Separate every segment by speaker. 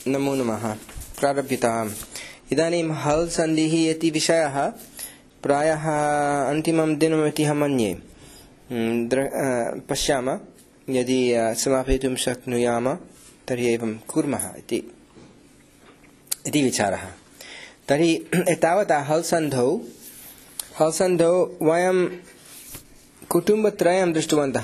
Speaker 1: नमो नमः। प्रारभ्यताम्। इदानीं हल् सन्धिः इति विषयः प्रायः अन्तिमं दिनमिति अहं मन्ये। पश्यामः यदि समापयितुं शक्नुयाम तर्हि एवं कुर्मः इति विचारः। तर्हि एतावता हल् सन्धौ वयं कुटुम्बत्रयं दृष्टवन्तः।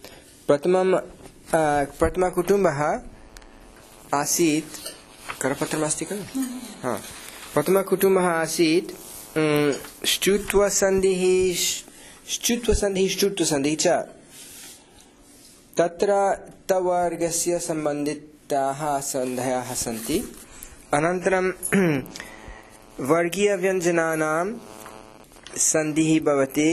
Speaker 1: प्रथमकुटुम्बः आसीत् करपत्रमस्ति खलु? प्रथमकुटुम्बः आसीत् ष्टुत्वसन्धिः च। तत्र तवर्गस्य सम्बन्धिताः सन्धयः सन्ति। अनन्तरं वर्गीयव्यञ्जनानां सन्धिः भवति।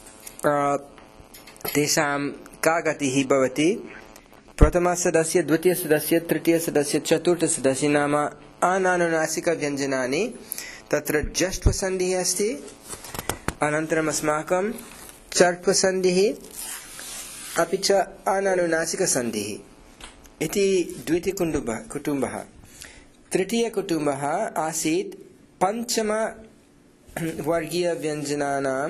Speaker 1: तेषां का गतिः भवति? प्रथमसदस्य, द्वितीयसदस्य, तृतीयसदस्य, चतुर्थसदस्य नाम अनानुनासिकव्यञ्जनानि। तत्र जष्ट्वसन्धिः अस्ति। अनन्तरम् अस्माकं चर्त्वसन्धिः अपि च अनानुनासिकसन्धिः इति द्वितीयकुटुम्बः। तृतीयकुटुम्बः आसीत् पञ्चमवर्गीयव्यञ्जनानां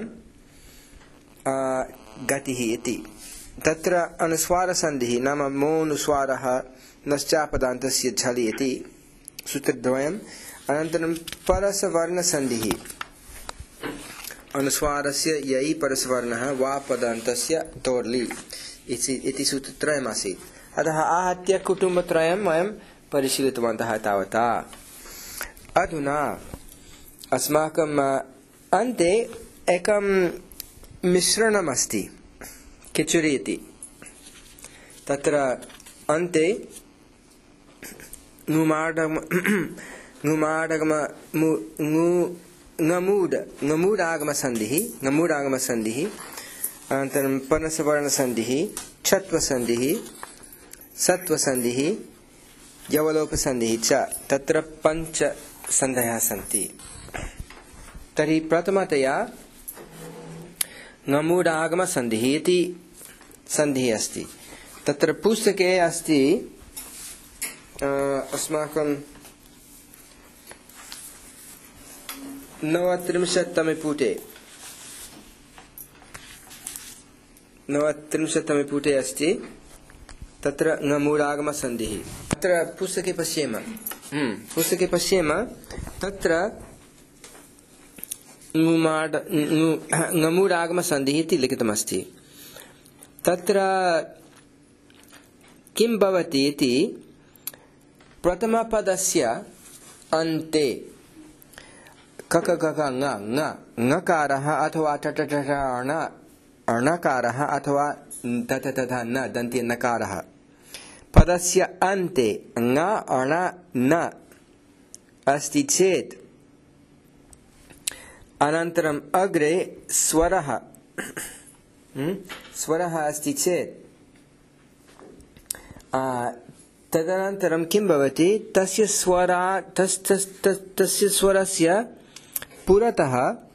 Speaker 1: गतिः इति। तत्र अनुस्वारसन्धिः नाम मोनुस्वारः नश्चापदान्तस्य झलि इति सूत्रद्वयम्। अनन्तरं परसवर्णसन्धिः अनुस्वारस्य यै परसवर्णः वा पदान्तस्य तोर्लि इति सूत्रत्रयमासीत्। अतः आहत्य कुटुम्बत्रयं वयं परिशीलितवन्तः तावता। अधुना अस्माकम् अन्ते एकं मिश्रणमस्ति, किचुरि इति। तत्र अन्ते ङमूडागमसन्धिः, अनन्तरं पनसवर्णसन्धिः, छत्वसन्धिः, सत्वसन्धिः, यवलोपसन्धिः च। तत्र 5 सन्धयः सन्ति। तर्हि प्रथमतया ङमूडागमसन्धिः इति सन्धिः अस्ति। तत्र पुस्तके अस्ति अस्माकं 39तमे पुटे अस्ति। तत्र ङमूडागमसन्धिः। तत्र पुस्तके पश्येम तत्र ङमूडागमसन्धिः इति लिखितमस्ति। तत्र किं भवति इति, प्रथमपदस्य अन्ते ङकारः अथवा णकारः अथवा न दन्त्य नकारः पदस्य अन्ते ङ अण न अस्ति चेत्, अनन्तरम् अग्रे स्वरः अस्ति चेत्, तदनन्तरं किं भवति? तस्य स्वरस्य पुरतः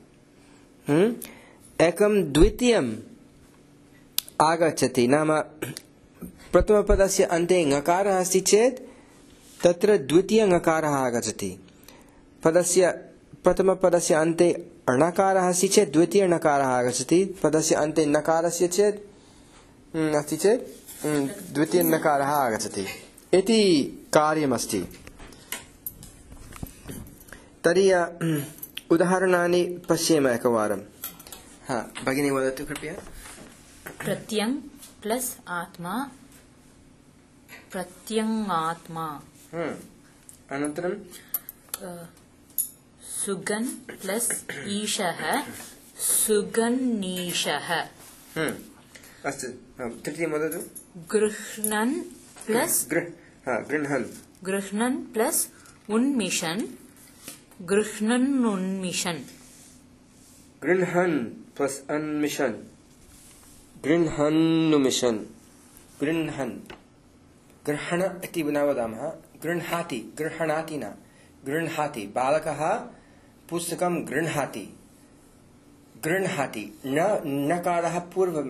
Speaker 1: एकं द्वितीयम् आगच्छति। नाम प्रथमपदस्य अन्ते ङकारः अस्ति चेत् तत्र द्वितीयङकारः आगच्छति। प्रथमपदस्य अन्ते णकारः अस्ति चेत् द्वितीयणकारः आगच्छति। पदस्य अन्ते नकारस्य अस्ति चेत् द्वितीयणकारः आगच्छति इति कार्यमस्ति। तर्हि उदाहरणानि पश्येम एकवारं। भगिनी वदतु कृपया।
Speaker 2: प्रत्यङ् प्लस् आत्मा, प्रत्यङ्गात्मा।
Speaker 1: अनन्तरं
Speaker 2: सुगन् प्लस् ईशः, सुगन्नीशः।
Speaker 1: अस्तु, तृतीयं वदतु।
Speaker 2: गृह्णन् प्लस् गृह्णन् प्लस् उन्मिषन्, गृह्णन्नुन्मिषन्।
Speaker 1: गृह्णन् प्लस् अन्मिषन्, गृह्णन्नुमिषन्। गृह्ण इति न वदामः, गृह्णाति, गृह्णाति न, गृह्णाति। बालकः पुस्तकं गृह्णाति, नकारः पूर्वं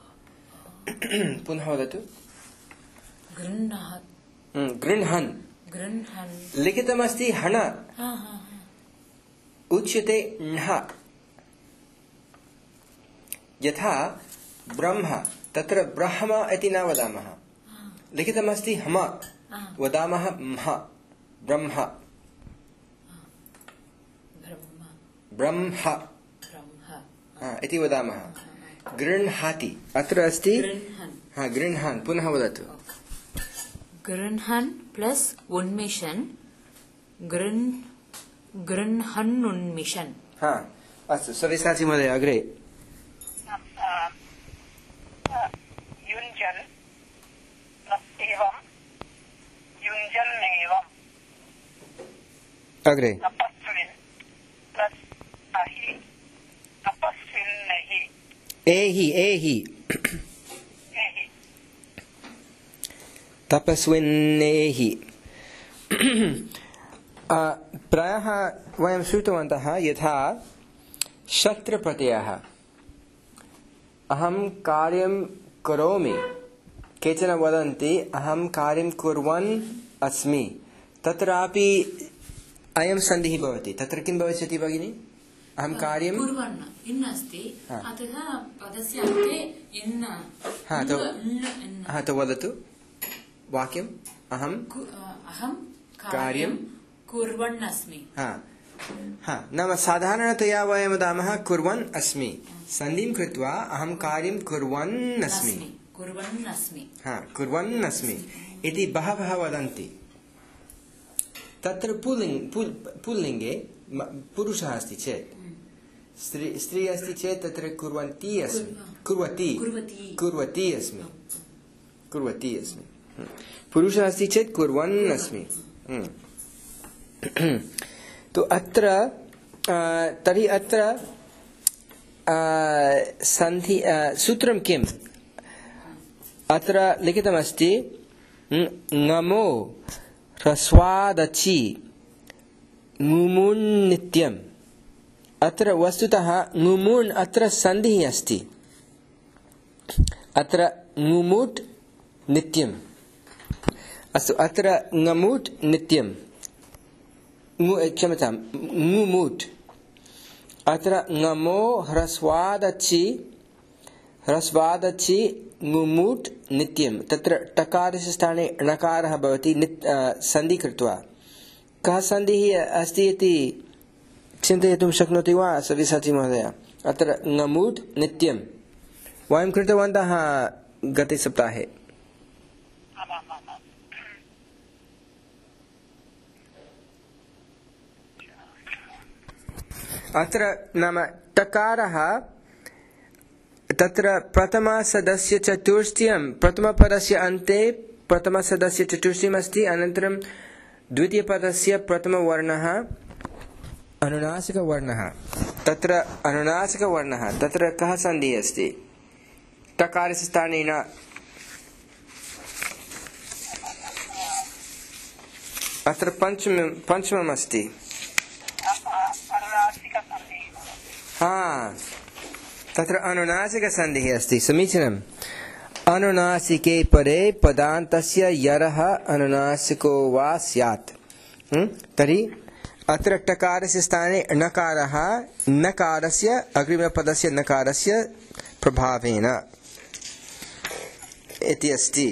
Speaker 1: पुनः वदतु।
Speaker 2: गृह्णन् गृह्णन्
Speaker 1: लिखितमस्ति हण उच्यते ण्ह यथा ब्रह्म तत्र ब्रह्म इति न वदामः लिखितमस्ति हम वदामः म्ह ब्रह्म ब्रह्म इति वदामः गृह्णाति अत्र अस्ति गृह्णान् पुनः वदतु
Speaker 2: गृह्णन् प्लस उन्मिषन् गृह्णन्नुन्मिषन्
Speaker 1: अस्तु सव्यसाची महोदय अग्रे
Speaker 3: युञ्जन् एवं युञ्जन्नेवम्
Speaker 1: अग्रे
Speaker 3: तपस्विन् प्लस अहि तपस्विन्नहि
Speaker 1: एहि
Speaker 3: एहि
Speaker 1: तपस्विन्नेहि प्रायः वयं श्रुतवन्तः यथा शत्रप्रत्ययः अहं कार्यं करोमि केचन वदन्ति अहं कार्यं कुर्वन् अस्मि तत्रापि अयं सन्धिः भवति तत्र किं भविष्यति भगिनि अहं कार्यं
Speaker 2: कुर्वन् इन् अस्ति अतः पदस्य अन्ते इन्
Speaker 1: तो वदतु वाक्यम् अहं कार्यं
Speaker 2: कुर्वन् अस्मि
Speaker 1: नाम साधारणतया वयं वदामः कुर्वन् अस्मि सन्धिं कृत्वा अहं कार्यं कुर्वन् अस्मि इति बहवः वदन्ति तत्र पुल्लिङ्गे पुरुषः अस्ति चेत् स्त्री अस्ति चेत् तत्र कुर्वन्ती अस्मि पुरुषः अस्ति चेत् कुर्वन् अस्मि तो अत्र तर्हि अत्र सन्धि सूत्रं किम् अत्र लिखितमस्ति ङमो ह्रस्वादचि ङुमुन् नित्यम् अत्र वस्तुतः ङुमुन् अत्र सन्धिः अस्ति अत्र ङुमुट् नित्यम् अस्तु अत्र ङमुट् नित्यम् क्षम्यतां ङुमुट् अत्र ङमो ह्रस्वादचि ङुमुट् नित्यं तत्र टकारस्य स्थाने णकारः भवति सन्धि कृत्वा कः सन्धिः अस्ति इति चिन्तयितुं शक्नोति वा सव्यसाची महोदय अत्र ङमुट् नित्यं वयं कृतवन्तः गते सप्ताहे अत्र नाम टकारः तत्र प्रथमसदस्य चतुष्टयं प्रथमपदस्य अन्ते प्रथमसदस्य चतुष्टयम् अस्ति अनन्तरं द्वितीयपदस्य प्रथमवर्णः अनुनासिकवर्णः तत्र अनुनासिकवर्णः तत्र कः सन्धिः अस्ति टकारस्य स्थाने न अत्र पञ्चमम् अस्ति तत्र अनुनासिकसन्धिः अस्ति समीचीनम् अनुनासिके परे पदान्तस्य यरः अनुनासिको वा स्यात् तर्हि अत्र टकारस्य स्थाने णकारः नकारस्य अग्रिमपदस्य नकारस्य प्रभावेन इति अस्ति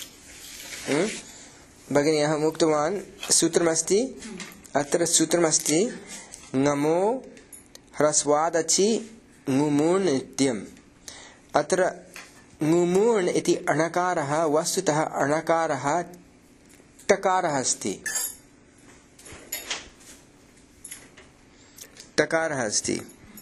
Speaker 1: भगिनी अहम् उक्तवान् सूत्रमस्ति अत्र सूत्रमस्ति ङमो ह्रस्वादचि ङुमुन् नित्यम् अत्र ङुमुन् इति अणकारः वस्तुतः अणकारः टकारः अस्ति टकारः अस्ति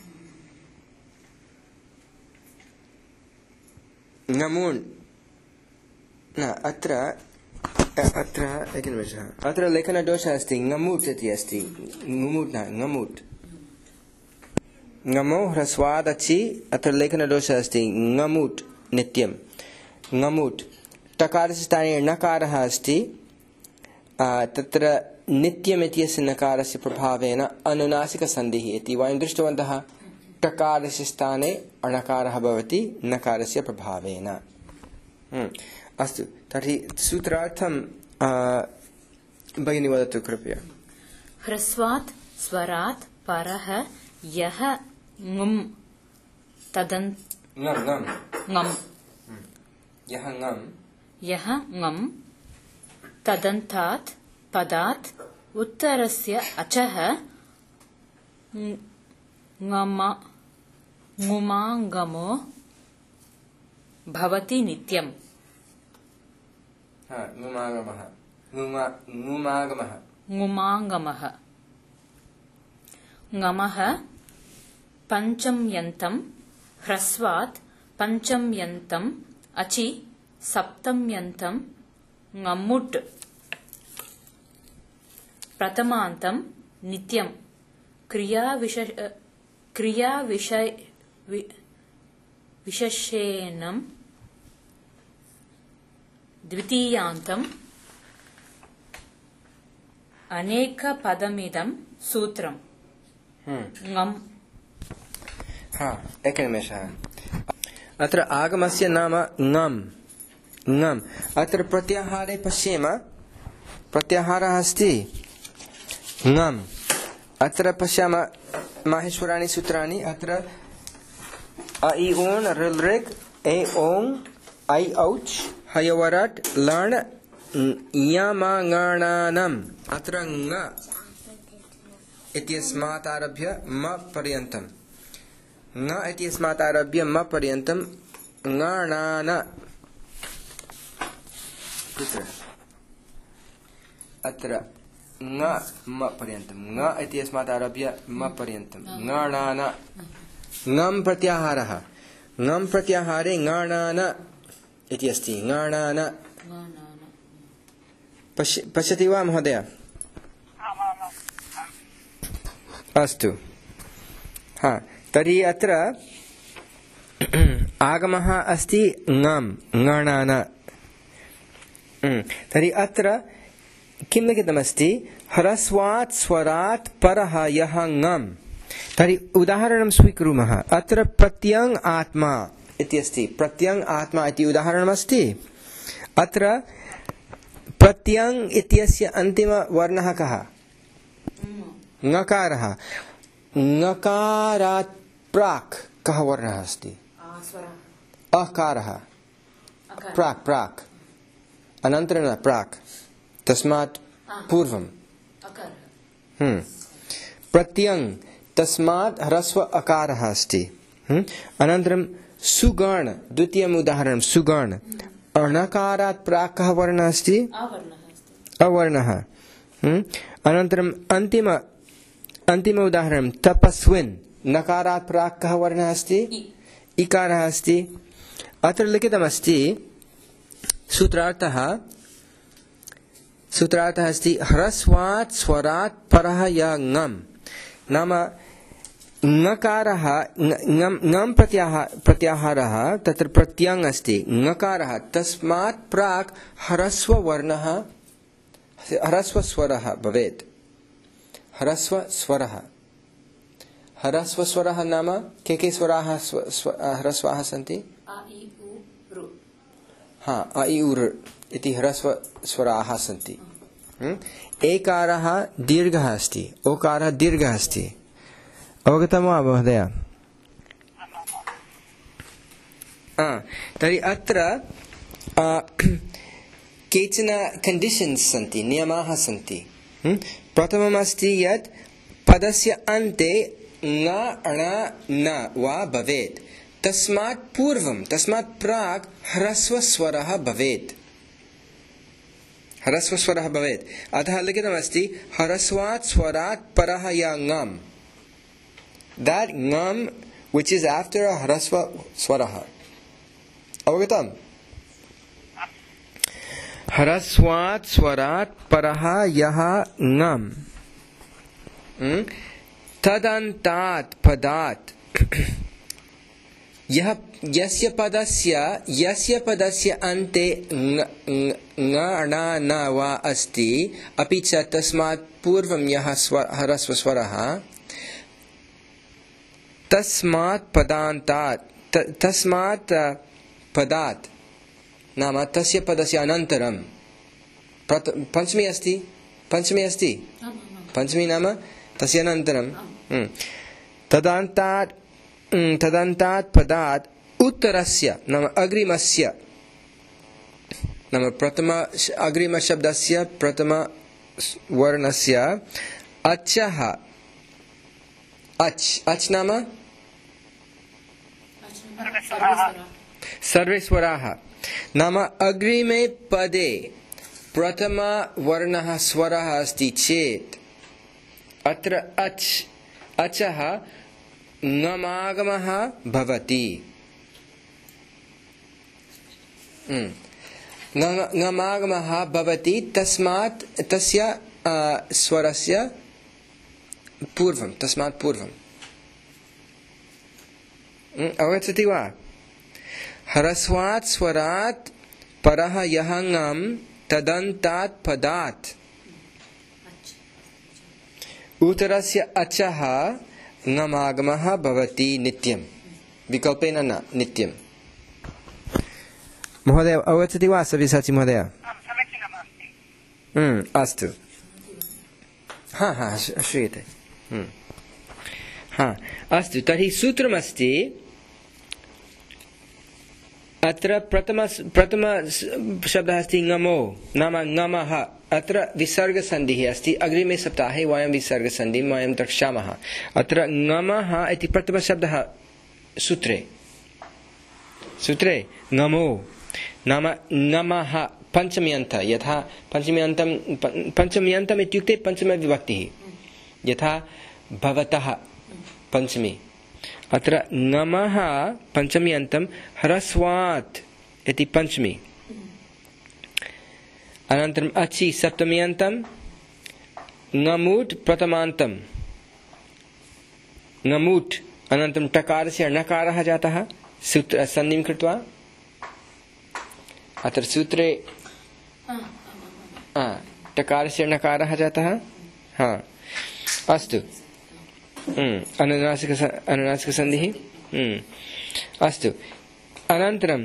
Speaker 1: ङमुन् न अत्र एकनिमेषः अत्र लेखनदोषः अस्ति ङमुट् इति अस्ति ङमुट् न ङमुट् ङमो ह्रस्वादचि अत्र लेखनदोषः अस्ति ङमुट् नित्यं ङमुट् टकारस्य स्थाने णकारः अस्ति तत्र नित्यम् इत्यस्य नकारस्य प्रभावेन अनुनासिकसन्धिः इति वयं दृष्टवन्तः टकारस्य स्थाने अणकारः भवति नकारस्य प्रभावेन अस्तु तर्हि सूत्रार्थं भगिनी वदतु कृपया।
Speaker 2: ह्रस्वात् स्वरात् परः यः ङम् तदन्त ङम् यः ङम् तदन्तात् पदात् उत्तरस्य अचः ङुमागमो भवति नित्यम्। ङुमागमः ङमः पञ्चम्यन्तं ह्रस्वात् पञ्चम्यन्तम् अचि सप्तम्यन्तं ङम्मुट् प्रथमान्तं नित्यं विशेषणं द्वितीयान्तम् अनेकपदमिदं सूत्रम्। ङम्
Speaker 1: एकनिमेषः। अत्र आगमस्य नाम ङम् ङम्। अत्र प्रत्याहारे पश्येम, प्रत्याहारः अस्ति ङम्। अत्र पश्यामः माहेश्वराणि सूत्राणि। अत्र अ इ ऊन् ऋल् ऋक् ए ओङ् ऐ औच् हयवरट् लण् यमङणनम्। अत्र ङ इत्यस्मात् आरभ्य म पर्यन्तम्, ङ इत्यस्मात् आरभ्य म पर्यन्तम् ङणन। अत्र ङ म पर्यन्तम्, ङ इत्यस्मात् आरभ्य म पर्यन्तम् ङणन। ङम् प्रत्याहारः, ङम् प्रत्याहारे ङणन इति अस्ति, ङणन। पश्यति वा महोदय? अस्तु। तर्हि अत्र आगमः अस्ति ङम् ङणन। तर्हि अत्र किं लिखितमस्ति? ह्रस्वात् स्वरात् परः यः ङम्। तर्हि उदाहरणं स्वीकुर्मः। अत्र प्रत्यङ् आत्मा इति अस्ति, प्रत्यङ् आत्मा इति उदाहरणमस्ति। अत्र प्रत्यङ् इत्यस्य अन्तिमवर्णः कः? ङकारः। ङकारात् प्राक् कः वर्णः अस्ति? अकारः। प्राक् प्राक्, अनन्तरं न, प्राक्, तस्मात् पूर्वं। प्रत्यङ् तस्मात् ह्रस्व अकारः अस्ति। अनन्तरं सुगण, द्वितीयम् उदाहरणं सुगण। अणकारात् प्राक् कः वर्णः अस्ति? अवर्णः। अनन्तरम् अन्तिम उदाहरणं तपस्विन्। नकारात् प्राक् कः वर्णः अस्ति? इकारः अस्ति। अत्र लिखितमस्ति सूत्रार्थः अस्ति ह्रस्वात् स्वरात् परः यः ङम्। नाम ङकारः, ङम् प्रत्याहारः, तत्र प्रत्यङ् अस्ति ङकारः, तस्मात् प्राक् ह्रस्ववर्णः, ह्रस्वस्वरः भवेत्। ह्रस्वस्वरः, ह्रस्वस्वरः नाम के स्वराः ह्रस्वाः सन्ति? अ इ उ ऋ इति ह्रस्वस्वराः सन्ति। एकारः दीर्घः अस्ति, ओकारः दीर्घः अस्ति। अवगतं वा महोदय? तर्हि अत्र केचन कण्डीषन्स् सन्ति, नियमाः सन्ति। प्रथममस्ति यत् पदस्य अन्ते ङ ण न वा भवेत्, तस्मात् पूर्वं, तस्मात् प्राक् ह्रस्वस्वरः भवेत्, ह्रस्वस्वरः भवेत्। अतः लिखितमस्ति ह्रस्वात् स्वरात् परः यः ङम्। That ङम् which is after a ह्रस्व स्वरः। अवगतम्? ह्रस्वात् स्वरात् परः यः ङम् तदन्तात् पदात् यस्य पदस्य अन्ते ङ ण न वा अस्ति, अपि च तस्मात् पूर्वं यः ह्रस्वस्वरः, तस्मात् पदात् नाम तस्य पदस्य अनन्तरं, पञ्चमी अस्ति, पञ्चमी अस्ति पञ्चमी नाम तस्य अनन्तरं तदन्तात् पदात् उत्तरस्य नाम अग्रिमस्य नाम प्रथम अग्रिमशब्दस्य प्रथमवर्णस्य अचः अच् नाम सर्वे स्वराः नाम अग्रिमे पदे प्रथमवर्णः स्वरः अस्ति चेत् अत्र अचः ङमागमः भवति ङमागमः भवति तस्मात् तस्य स्वरस्य पूर्वं अवगच्छति वा ह्रस्वात् स्वरात् परः यः ङम् तदन्तात् पदात् उत्तरस्य अचः ङमागमः भवति नित्यं विकल्पेन न नित्यं महोदय अवगच्छति वा सव्यसाची महोदय अस्तु श्रूयते अस्तु तर्हि सूत्रमस्ति अत्र प्रथम शब्दः अस्ति ङमो नाम ङमः अत्र विसर्गसन्धिः अस्ति अग्रिमे सप्ताहे वयं विसर्गसन्धिं वयं द्रक्ष्यामः अत्र ङमः इति प्रथमशब्दः सूत्रे ङमो नाम ङमः पञ्चम्यन्त यथा पञ्चम्यन्तम् इत्युक्ते पञ्चमविभक्तिः यथा भवतः पञ्चमी अत्र ङमः पञ्चम्यन्तं ह्रस्वात् इति पञ्चमी अनन्तरम् अचि सप्तम्यन्तं ङमुट् प्रथमान्तं ङमुट् अनन्तरं टकारस्य णकारः जातः सन्धिं कृत्वा अत्र सूत्रे टकारस्य णकारः जातः अस्तु अनुनासिकसन्धिः अस्तु अनन्तरं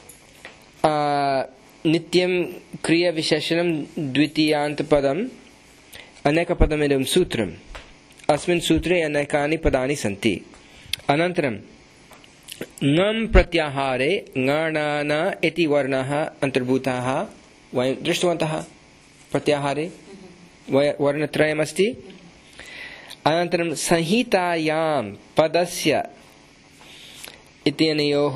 Speaker 1: नित्यं क्रियाविशेषणं द्वितीयान्तपदम् अनेकपदमिदं सूत्रम् अस्मिन् सूत्रे अनेकानि पदानि सन्ति अनन्तरं ङम् प्रत्याहारे ङ इति वर्णः अन्तर्भूताः वयं दृष्टवन्तः प्रत्याहारे वर्णत्रयमस्ति अनन्तरं संहितायां पदस्य इत्यनयोः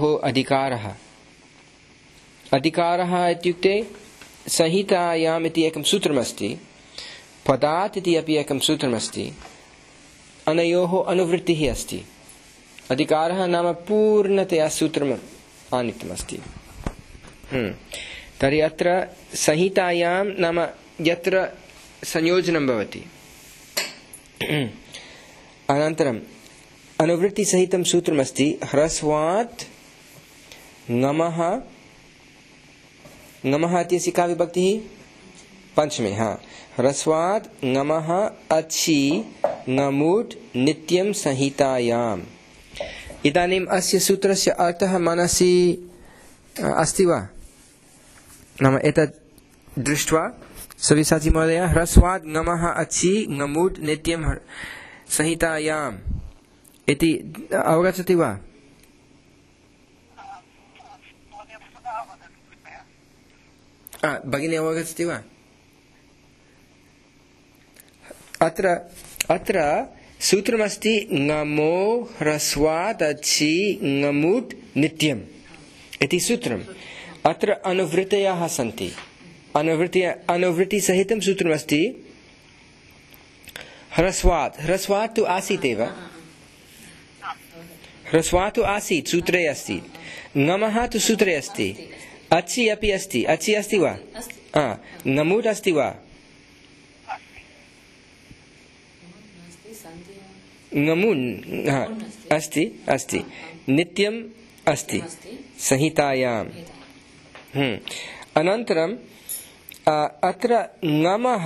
Speaker 1: अधिकारः इत्युक्ते संहितायाम् इति एकं सूत्रमस्ति पदात् इति अपि एकं सूत्रमस्ति अनयोः अनुवृत्तिः अस्ति अधिकारः नाम पूर्णतया सूत्रम् आनीतमस्ति तर्हि अत्र संहितायां नाम यत्र संयोजनं भवति अनन्तरम् अनुवृत्तिसहितं सूत्रमस्ति ह्रस्वात् ङमः इत्यस्य का विभक्तिः पञ्चमे ह्रस्वात् ङमः अच्छि ङमुट् नित्यं संहितायाम् इदानीम् अस्य सूत्रस्य अर्थः मनसि अस्ति वा नाम एतत् दृष्ट्वा सव्यसाची महोदय ह्रस्वात् ङमः अच्छि ङमुट् नित्यं संहितायाम् इति अवगच्छति वा भगिनी अवगच्छति वा अत्र सूत्रमस्ति ङमो ह्रस्वात् अच्छि ङमुट् नित्यम् इति सूत्रम् अत्र अनुवृत्तयः सन्ति अनुवृत्तिसहितं सूत्रमस्ति ह्रस्वात् तु आसीत् एव ह्रस्वात् तु आसीत् सूत्रे अस्ति ङमः तु सूत्रे अस्ति अच्छि अपि अस्ति अच्छि अस्ति वा ङमुट् अस्ति वा ङमुन् अस्ति नित्यम् अस्ति संहितायाम् अनन्तरं अत्र ङमः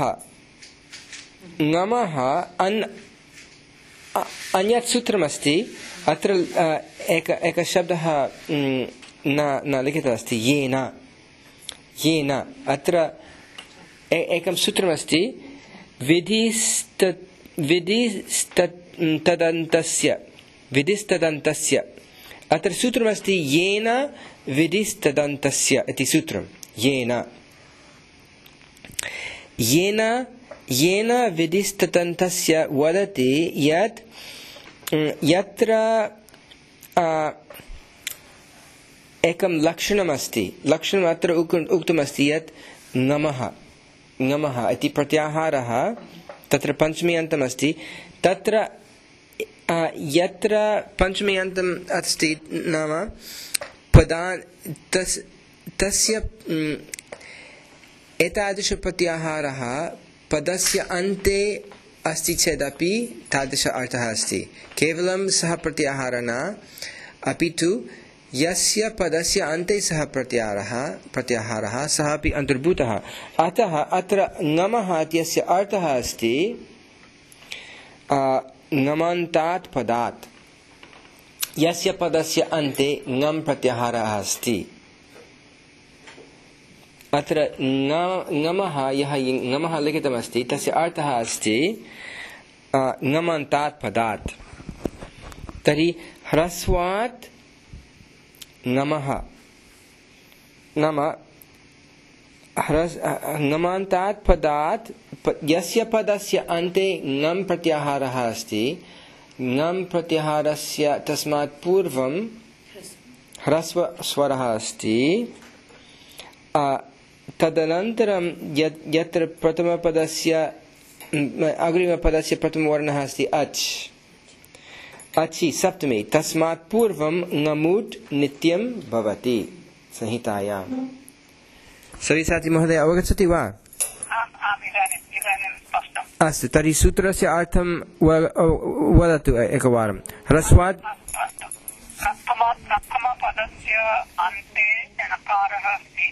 Speaker 1: अन्यत् सूत्रमस्ति अत्र एकः शब्दः न लिखितः अस्ति येन अत्र एकं सूत्रमस्ति विधिस्तदन्तस्य अत्र सूत्रमस्ति येन विधिस्तदन्तस्य इति सूत्रं येन विधिस्तदन्तस्य वदति यत् यत्र एकं लक्षणमस्ति लक्षणम् अत्र उक्तमस्ति यत् ङमः इति प्रत्याहारः तत्र पञ्चमी अन्तमस्ति तत्र यत्र पञ्चमी अन्तम् अस्ति नाम तस्य एतादृशप्रत्याहारः पदस्य अन्ते अस्ति चेदपि तादृश अर्थः अस्ति केवलं सः प्रत्याहारः न अपि तु यस्य पदस्य अन्ते सः प्रत्याहारः सः अपि अन्तर्भूतः अतः अत्र ङमः इत्यस्य अर्थः अस्ति ङमन्तात् पदात् यस्य पदस्य अन्ते ङम् प्रत्याहारः अस्ति अत्र ङमः यः ङमः लिखितमस्ति तस्य अर्थः अस्ति ङमन्तात् पदात् तर्हि ह्रस्वात् ङमः नाम ङमन्तात् पदात् यस्य पदस्य अन्ते ङम् प्रत्याहारः अस्ति ङम् प्रत्याहारस्य तस्मात् पूर्वं ह्रस्वस्वरः अस्ति तदनन्तरं यत्र प्रथमपदस्य अग्रिमपदस्य प्रथमवर्णः अस्ति अच् अच्छि सप्तमी तस्मात् पूर्वं ङमुट् नित्यं भवति संहितायां सविसाचि महोदय अवगच्छति वा अस्तु तर्हि सूत्रस्य अर्थं वदतु एकवारं ह्रस्वात्
Speaker 3: प्रथमपदस्य अन्ते णकारः अस्ति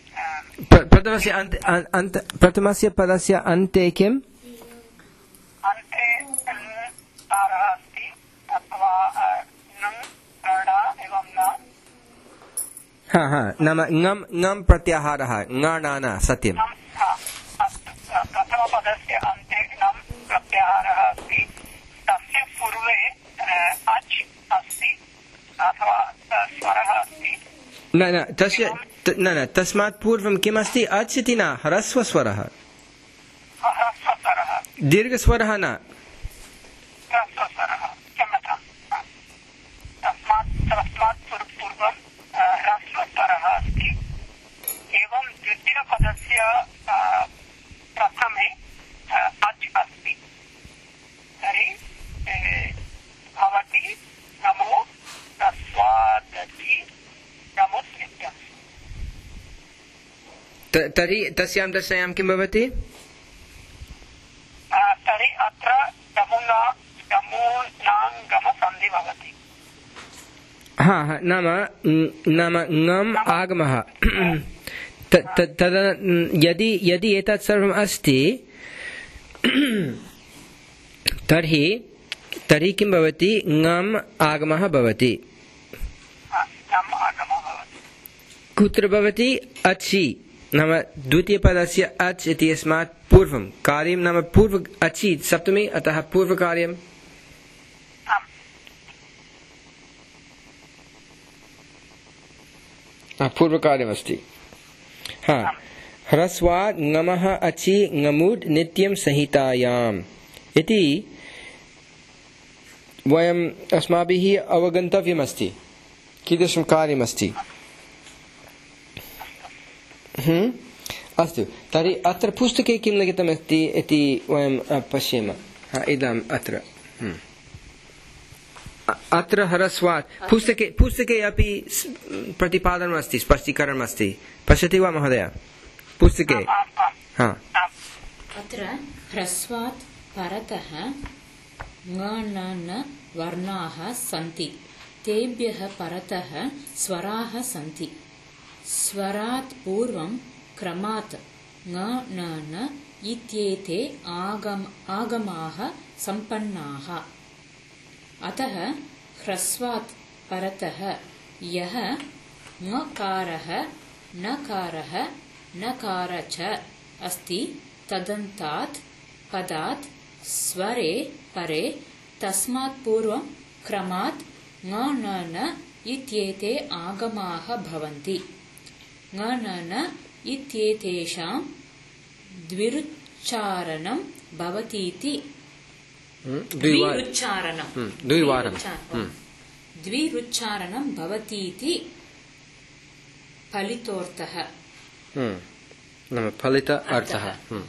Speaker 1: प्रथमस्य पदस्य अन्ते किम्
Speaker 3: अन्ते णकारः अस्ति अथवा णं णा एवं न
Speaker 1: नाम ङम् प्रत्याहारः ङ सत्यम्
Speaker 3: प्रथमपदस्य अन्ते णं प्रत्याहारः अस्ति तस्य पूर्वे अच् अस्ति अथवा स्वरः अस्ति
Speaker 1: न तस्मात् पूर्वं किमस्ति अच् इति न ह्रस्वस्वरः दीर्घस्वरः न
Speaker 3: तस्मात् पूर्वं ह्रस्वस्वरः अस्ति एवं द्वितीयपदस्य प्रथमे अच् अस्ति तर्हि भवति नमो तस्मादचि नमोत् नित्यम्
Speaker 1: तर्हि तस्यां दशायां किं भवति
Speaker 3: तर्हि अत्र गमसन्धि भवति
Speaker 1: नाम ङम् आगमः यदि एतत् सर्वम् अस्ति तर्हि किं भवति ङम् आगमः भवति कुत्र भवति अच्छि नाम द्वितीयपदस्य अच् इत्यस्मात् पूर्वं कार्यं नाम पूर्व अच्छि सप्तमी अतः पूर्वकार्यं पूर्वकार्यमस्ति ह्रस्वात् ङमः अच्छि ङमुट् नित्यं संहितायाम् इति वयम् अस्माभिः अवगन्तव्यमस्ति कीदृशं कार्यमस्ति अस्तु तर्हि अत्र पुस्तके किं लिखितमस्ति इति वयं पश्येम इदम् अत्र ह्रस्वात् पुस्तके अपि प्रतिपादनमस्ति स्पष्टीकरणमस्ति पश्यति वा महोदय पुस्तके
Speaker 2: अत्र ह्रस्वात् परतः ङ न वर्णाः सन्ति तेभ्यः परतः स्वराः सन्ति स्वरात् पूर्वं क्रमात् ङ न इत्येते आगमाः सम्पन्नाः अतः ह्रस्वात् परतः यः ङकारः नकारः नकार च अस्ति तदन्तात् पदात् स्वरे परे तस्मात् पूर्वं क्रमात् ङ न न इत्येते आगमाः भवन्ति। ङ न न इत्येतेषां द्विरुच्चारणं भवतीति द्विरुच्चारणं भवतीति फलितोऽर्थः।
Speaker 1: फलित अर्थः।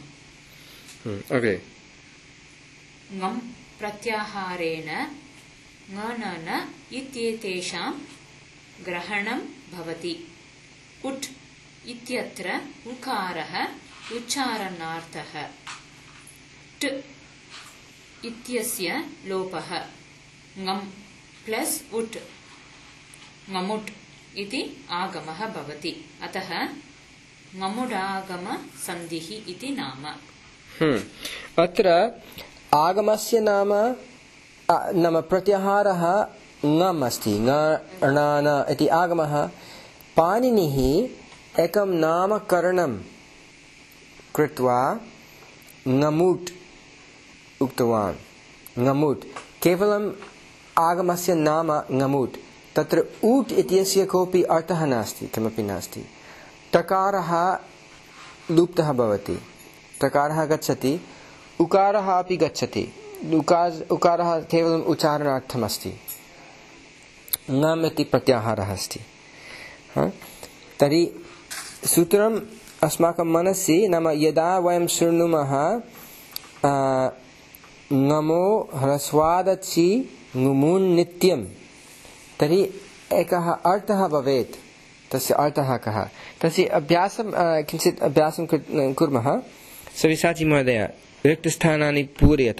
Speaker 2: ङम् प्रत्याहारेण ङ न न इत्येतेषां ग्रहणं भवति। उट् इत्यत्र उकारः उच्चारणार्थः। ट इत्यस्य लोपः। ङम् प्लस् उट् ङमुट् इति आगमः भवति। अतः ङमुडागम सन्धिः इति नाम।
Speaker 1: अत्र आगमस्य नाम प्रत्याहारः ङम् अस्ति। ङ ण न इति आगमः। पाणिनिः एकं नामकरणं कृत्वा ङमुट् उक्तवान्। ङमुट् केवलम् आगमस्य नाम ङमुट्। तत्र ऊट् इत्यस्य कोऽपि अर्थः नास्ति, किमपि नास्ति। टकारः लुप्तः भवति, टकारः गच्छति, उकारः अपि गच्छति। उकारः केवलम् उच्चारणार्थमस्ति। ङम् इति प्रत्याहारः अस्ति। तर्हि सूत्रम् अस्माकं मनसि, नाम यदा वयं शृणुमः ङमो ह्रस्वादचि ङुमुन् नित्यं, तर्हि एकः अर्थः भवेत्। तस्य अर्थः कः? तस्य अभ्यासं किञ्चित् अभ्यासं कुर्मः। सविसाचि महोदय रिक्तस्थानानि पूरयत।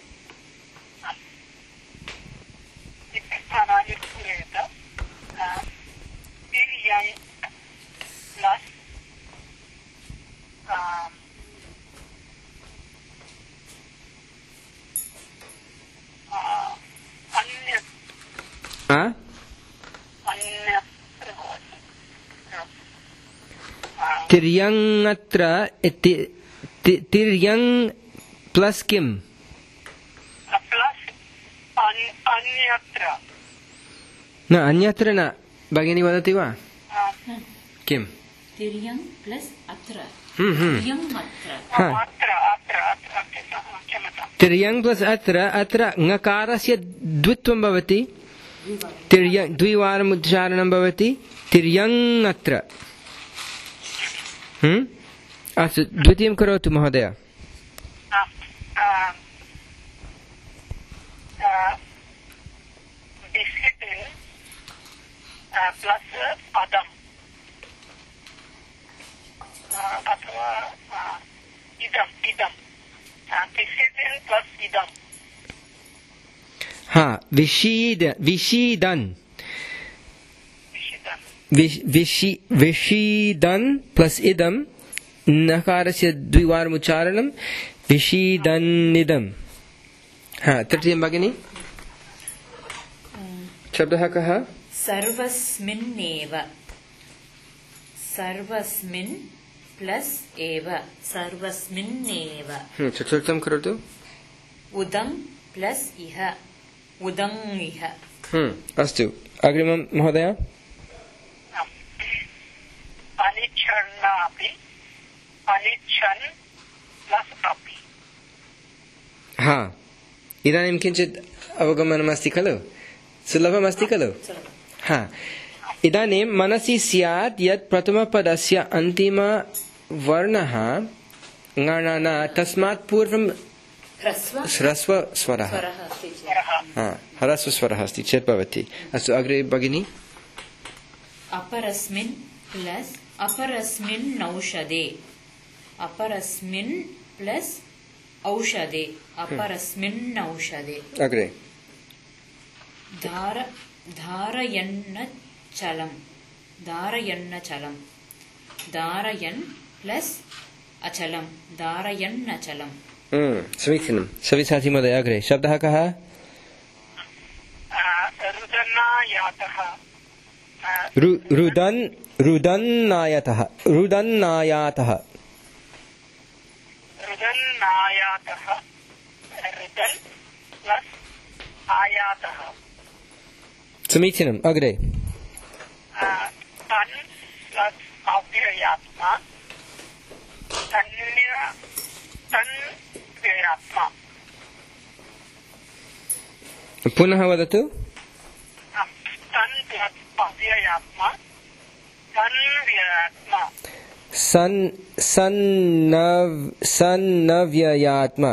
Speaker 1: तिर्यङत्र तिर्यङ प्लस् किम्? न अन्यत्र न। भगिनी वदति वा? किम्?
Speaker 2: तिर्यङ प्लस् अत्र।
Speaker 1: तिर्यङ प्लस् अत्र। अत्र ङकारस्य द्वित्वं भवति। द्विवारम् उच्चारणं भवति। तिर्यङत्र। अस्तु, द्वितीयं करोतु महोदय। विशीदन् विशीदन् प्लस् इदं नकारस्य द्विवारम् उच्चारणं विशीदन्निदम्। तृतीयं भगिनी शब्दः कः?
Speaker 2: सर्वस्मिन्नेव। सर्वस्मिन् प्लस् एव। सर्वस्मिन्नेव।
Speaker 1: चतुर्थं करोतु।
Speaker 2: उदं प्लस् इह। उदं इह।
Speaker 1: अस्तु, अग्रिमं महोदय। इदानीं किञ्चित् अवगमनमस्ति खलु? सुलभमस्ति खलु? इदानीं मनसि स्यात् यत् प्रथमपदस्य अन्तिमवर्णः ङ तस्मात् पूर्वं ह्रस्वस्वरः ह्रस्वस्वरः अस्ति चेत् भवति। अस्तु, अग्रे भगिनी।
Speaker 2: अपरस्मिन् प्लस् अपरस्मिन् औषधे। अपरस्मिन् प्लस् औषधे। अपरस्मिन् औषधे।
Speaker 1: अग्रे।
Speaker 2: धारयन्नचलं। धारयन्नचलं। धारयन् प्लस् अचलं। धारयन्नचलं।
Speaker 1: समीचीनं। सविसाचि महोदय अग्रे। शब्दः कः? रुदन्नायतः। रुदन्नायातः।
Speaker 3: आयातः रिटन् प्लस् आयातः
Speaker 1: समीचीनम् अग्रे
Speaker 3: तन् प्लस् अव्ययात्मा तन्व्ययात्मा
Speaker 1: पुनः वदतु
Speaker 3: तन् प्लस् अव्ययात्मा तन्व्ययात्मा
Speaker 1: सन्नव्ययात्मा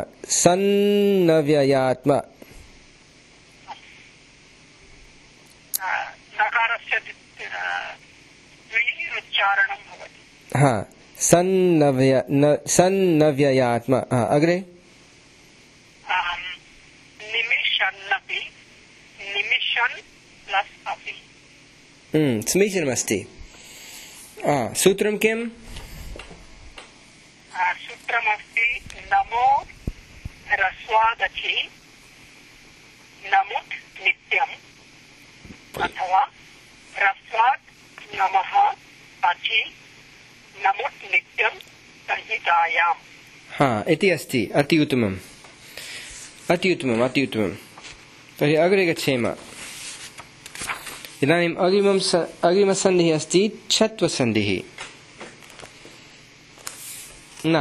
Speaker 3: नकारस्य द्विरुच्चारणं भवति
Speaker 1: हा सन्नव्ययात्मा अग्रे
Speaker 3: निमिषन्नपि निमिषन् प्लस् अपि
Speaker 1: समीचीनमस्ति सूत्रं किम्
Speaker 3: सूत्रमस्ति नमो ह्रस्वादचि नमुत् नित्यम् अथवा ह्रस्वात् नमः अचि नमुत् नित्यं संहितायाम्
Speaker 1: इति अस्ति अति उत्तमम् तर्हि अग्रे गच्छेम इदानीम् अग्रिमसन्धिः अस्ति छत्वसन्धिः न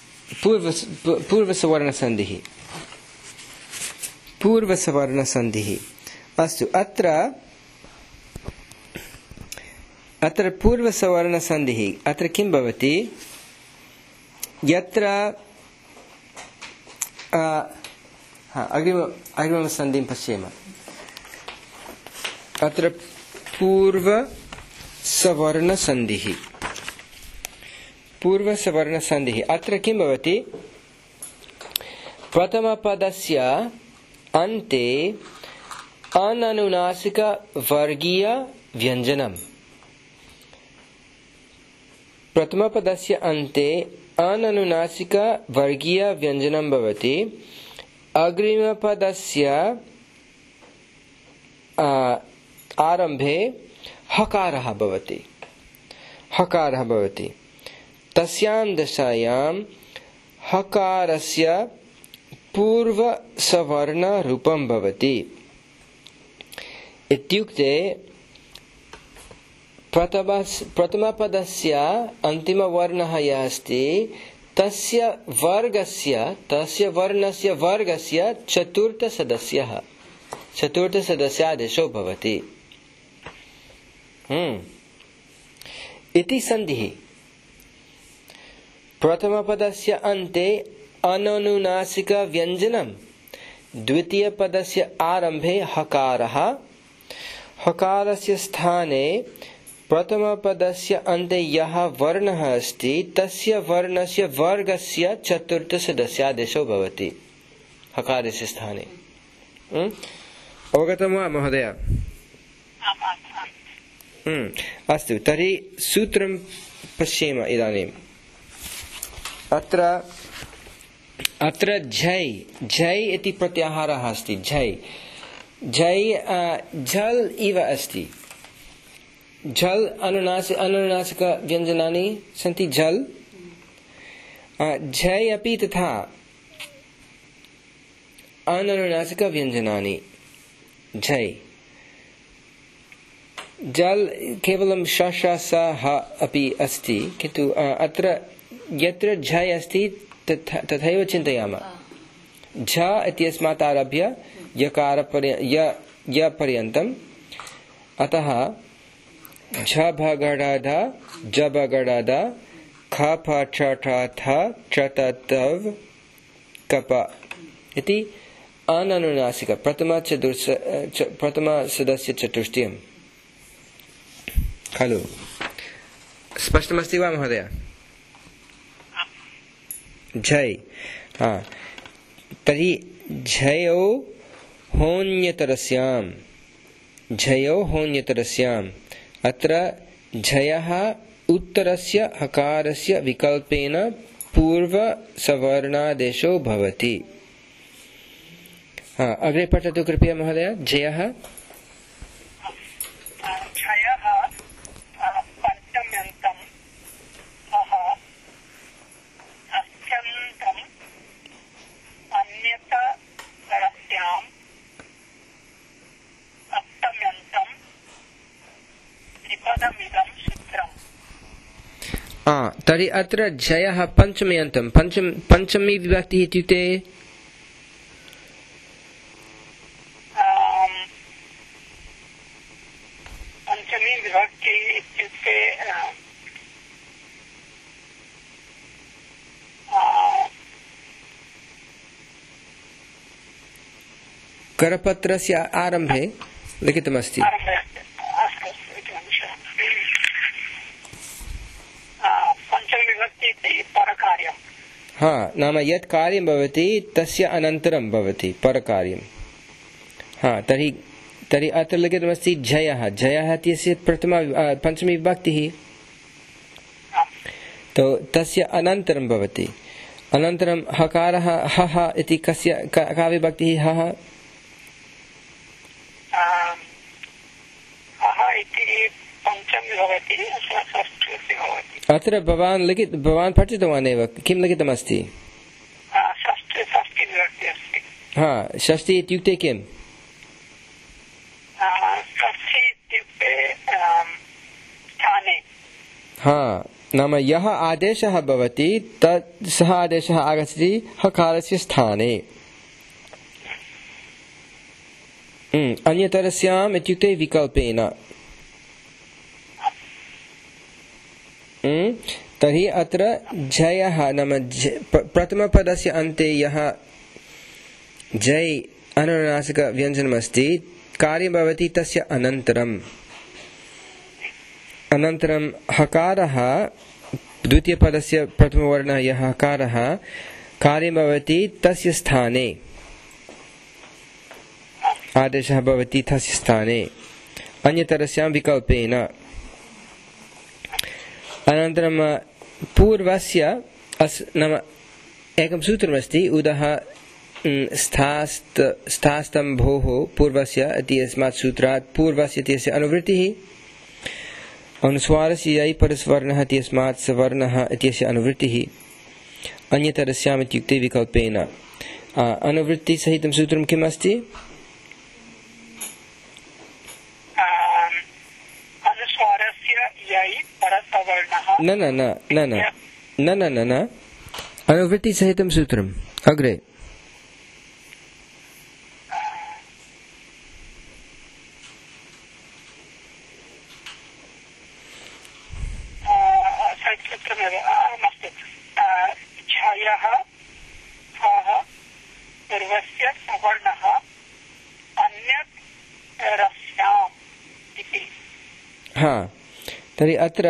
Speaker 1: पूर्वसवर्णसन्धिः अस्तु अत्र पूर्वसवर्णसन्धिः अत्र किं भवति यत्र अग्रिमसन्धिं पश्येम अत्र पूर्वसवर्णसन्धिः अत्र किं भवति प्रथमपदस्य अन्ते अननुनासिकवर्गीयव्यञ्जनम् प्रथमपदस्य अन्ते अननुनासिकवर्गीयव्यञ्जनं भवति अग्रिमपदस्य आरम्भे हकारः भवति तस्यां दशायां हकारस्य पूर्वसवर्णरूपं भवति इत्युक्ते प्रथमपदस्य अन्तिमवर्णः यः अस्ति तस्य वर्णस्य वर्गस्य चतुर्थसदस्यादेशो भवति इति सन्धिः प्रथमपदस्य अन्ते अननुनासिकव्यञ्जनं द्वितीयपदस्य आरम्भे हकारः हकारस्य स्थाने प्रथमपदस्य अन्ते यः वर्णः अस्ति तस्य वर्णस्य वर्गस्य चतुर्थसदस्यादेशो भवति हकारस्य स्थाने अवगतं वा महोदय अस्तु तर्हि सूत्रं पश्येम इदानीम् अत्र झै इति प्रत्याहारः अस्ति झै झल् इव अस्ति झल् अनुनासिकव्यञ्जनानि सन्ति झल् झै अपि तथा अननुनासिकव्यञ्जनानि झै जल् केवलं श ह अपि अस्ति किन्तु अत्र यत्र झै अस्ति तथैव चिन्तयामः झ इत्यस्मात् आरभ्य यपर्यन्तम् अतः झ भ ग ढ ध ज ब ग ढ ध ख फ छ ठ थ च त तव कप इति अननुनासिक प्रथमसदस्य चतुष्टयम् खलु स्पष्टमस्ति वा महोदय झै तर्हि झयो होन्यतरस्याम् अत्र झयः उत्तरस्य हकारस्य विकल्पेन पूर्वसवर्णादेशो भवति अग्रे पठतु कृपया महोदय झयः तर्हि अत्र झयः पञ्चमे अन्तं पञ्चमी विभक्तिः इत्युक्ते
Speaker 3: पञ्चमी विभक्ति इत्युक्ते
Speaker 1: करपत्रस्य आरम्भे लिखितमस्ति।
Speaker 3: पञ्चमी विभक्ति इति परकार्यं।
Speaker 1: हा, नाम यत् कार्यं भवति तस्य अनन्तरं भवति परकार्यं। हा, तर्हि अत्र लिखितमस्ति झयः। झयः इत्यस्य पञ्चमी विभक्तिः, तो तस्य अनन्तरं भवति। अनन्तरं हकारः हः इति का विभक्तिः? हः अत्र भवान् पठितवान् एव, किं लिखितमस्ति? हा, षष्ठी इत्युक्ते किम्? हा, नाम यः आदेशः भवति तत् सः आदेशः आगच्छति हकारस्य स्थाने। अन्यतरस्याम् इत्युक्ते विकल्पेन। तर्हि अत्र झयः नाम प्रथमपदस्य अन्ते यः जय अनुनासिकव्यञ्जनमस्ति, कार्यं भवति तस्य अनन्तरम्। अनन्तरं हकारः, द्वितीयपदस्य प्रथमवर्णः यः हकारः, कार्यं भवति तस्य स्थाने, आदेशः भवति तस्य स्थाने अन्यतरस्यां विकल्पेन। अनन्तरं पूर्वस्य नाम एकं सूत्रमस्ति, उदः स्थास्तम्भोः पूर्वस्य इति अस्मात् सूत्रात् पूर्वस्य इत्यस्य अनुवृत्तिः, अनुस्वारस्य यै परस्वर्णः इत्यस्मात् सवर्णः इत्यस्य अनुवृत्तिः, अन्यतरस्याम् इत्युक्ते विकल्पेन। अनुवृत्तिसहितं सूत्रं किम् अस्ति? न अनुवृत्तिसहितं सूत्रम् अग्रे। हाँ, तर्हि अत्र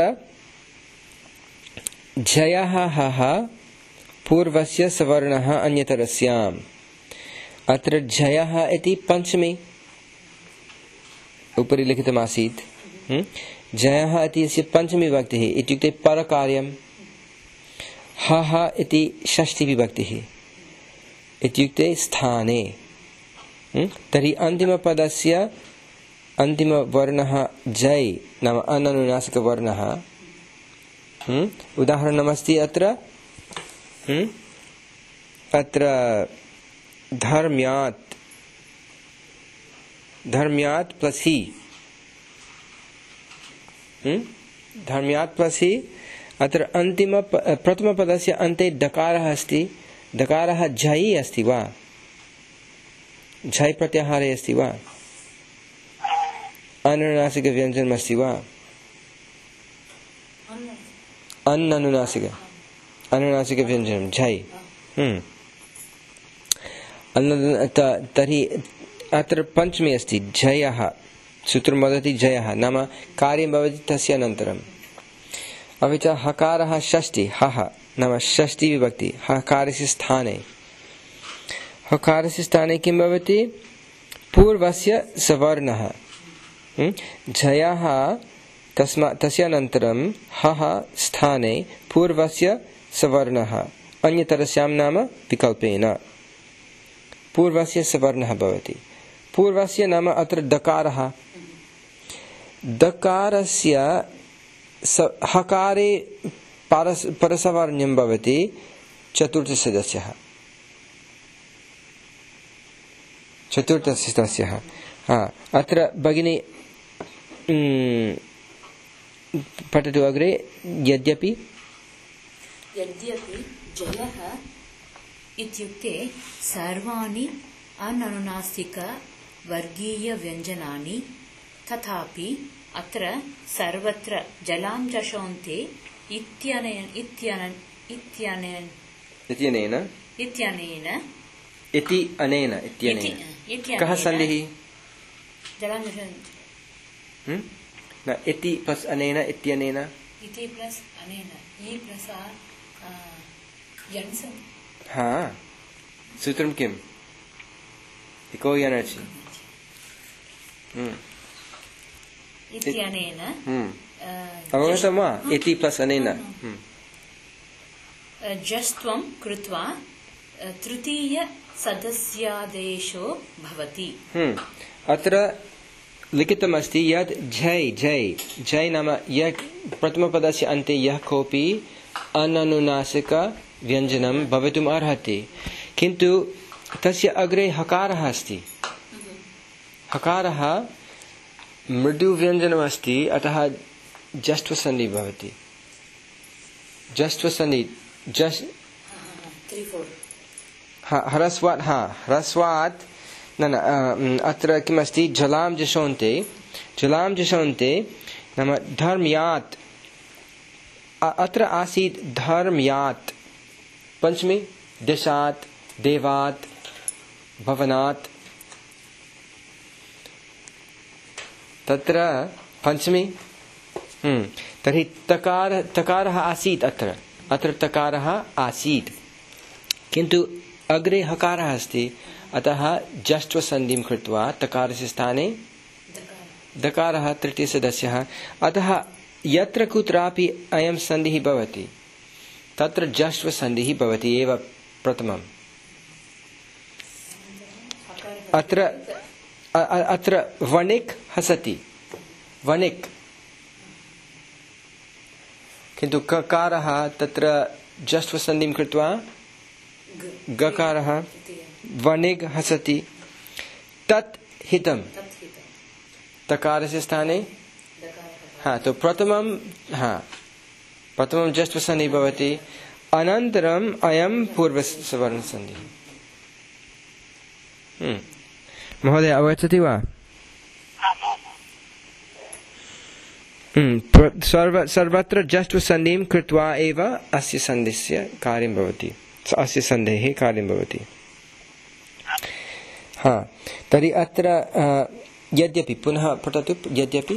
Speaker 1: झयः हः पूर्वस्य सवर्णः अन्यतरस्याम्। अत्र झयः इति पञ्चमी उपरि लिखितमासीत्। झयः इति अस्य पञ्चमी विभक्तिः इत्युक्ते परकार्यम्। हः इति षष्ठी विभक्तिः इत्युक्ते स्थाने। तर्हि अन्तिमपदस्य अन्तिमवर्णः जै नाम अननुनासिकवर्णः। उदाहरणमस्ति अत्र धर्म्यात् प्लस ही, धर्म्यात् प्लस ही। अत्र अन्तिम प्रथमपदस्य अन्ते डकारः अस्ति, डकारः झै अस्ति वा? झै प्रत्याहारे अस्ति वा? अनुनासिकव्यञ्जनमस्ति वा? अनुनासिकव्यञ्जनं झै। तर्हि अत्र पञ्चमी अस्ति झयः, सूत्रं वदति झयः नाम कार्यं भवति तस्य अनन्तरम्। अपि च हकारः षष्ठी, हः नाम षष्ठी विभक्ति, हकारस्य स्थाने। हकारस्य स्थाने किं भवति? पूर्वस्य सवर्णः। झयः तस्य अनन्तरं हः स्थाने पूर्वस्य सवर्णः, अन्यतरस्यां नाम विकल्पेन पूर्वस्य सवर्णः भवति। पूर्वस्य नाम अत्र डकारः। डकारस्य हकारे परसवर्ण्यं भवति चतुर्थसदस्यः। चतुर्थसदस्यः। अत्र भगिनी पठतु अग्रे। यद्यपि
Speaker 2: यद्यपि जयः इत्युक्ते सर्वाणि अननुनासिक वर्गीयव्यञ्जनानि तथापि अत्र सर्वत्र जलां जषोन्ते इत्यनेन
Speaker 1: कः सन्धिः
Speaker 2: जलां
Speaker 1: न इति प्लस अनेन इत्यनेन
Speaker 2: इति प्लस अनेन इ प्लस यन्सन्
Speaker 1: हाँ सूत्रं किम् इको यनर्चि
Speaker 2: इत्यनेन
Speaker 1: अवगतं वा इति प्लस अनेन
Speaker 2: जस्त्वं कृत्वा तृतीय सदस्यादेशो भवति
Speaker 1: अत्र लिखितमस्ति यत् झै झै झै नाम यः प्रथमपदस्य अन्ते यः कोऽपि अननुनासिक व्यञ्जनं भवितुम् अर्हति किन्तु तस्य अग्रे हकारः अस्ति हकारः मृदुव्यञ्जनमस्ति अतः जस्त्वसन्धि भवति जस्त्वसन्धि ह्रस्वात् न अत्र किमस्ति जलां जषोन्ते नाम धर्म्यात् अत्र आसीत् धर्म्यात् पंचमी देशात् देवात् भवनात् तत्र पंचमी तर्हि तकारः आसीत् अत्र तकारः आसीत् किन्तु अग्रे हकारः अस्ति अतः जष्ट्वसन्धिं कृत्वा तकारस्य स्थाने दकारः तृतीयसदस्यः अतः यत्र कुत्रापि अयं सन्धिः भवति तत्र जष्ट्वसन्धिः भवति एव प्रथमम् अत्र वणिक् हसति वणिक् किन्तु ककारः तत्र जष्ट्वसन्धिं कृत्वा गकारः वणिक् हसति तत् हितं तकारस्य स्थाने तो प्रथमं जष्ट्वसन्धिः भवति अनन्तरम् अयं पूर्वसवर्णसन्धिः महोदय अवगच्छति वा सर्वत्र जष्ट्वसन्धिं कृत्वा एव अस्य सन्धिस्य कार्यं भवति अस्य सन्धेः कार्यं भवति तर्हि अत्र यद्यपि पुनः पठतु यद्यपि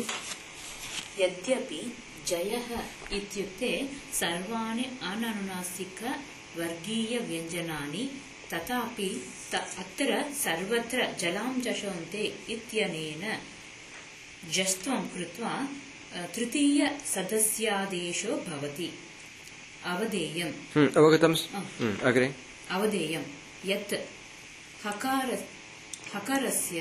Speaker 2: जयः इत्युक्ते सर्वाणि अननुनासिक वर्गीयव्यञ्जनानि तथापि अत्र सर्वत्र जलां जषोन्ते इत्यनेन जस्त्वं कृत्वा तृतीय सदस्यादेशो भवति अवधेयम्
Speaker 1: अवगतम् अग्रे
Speaker 2: अवधेयं यत् हकारस्य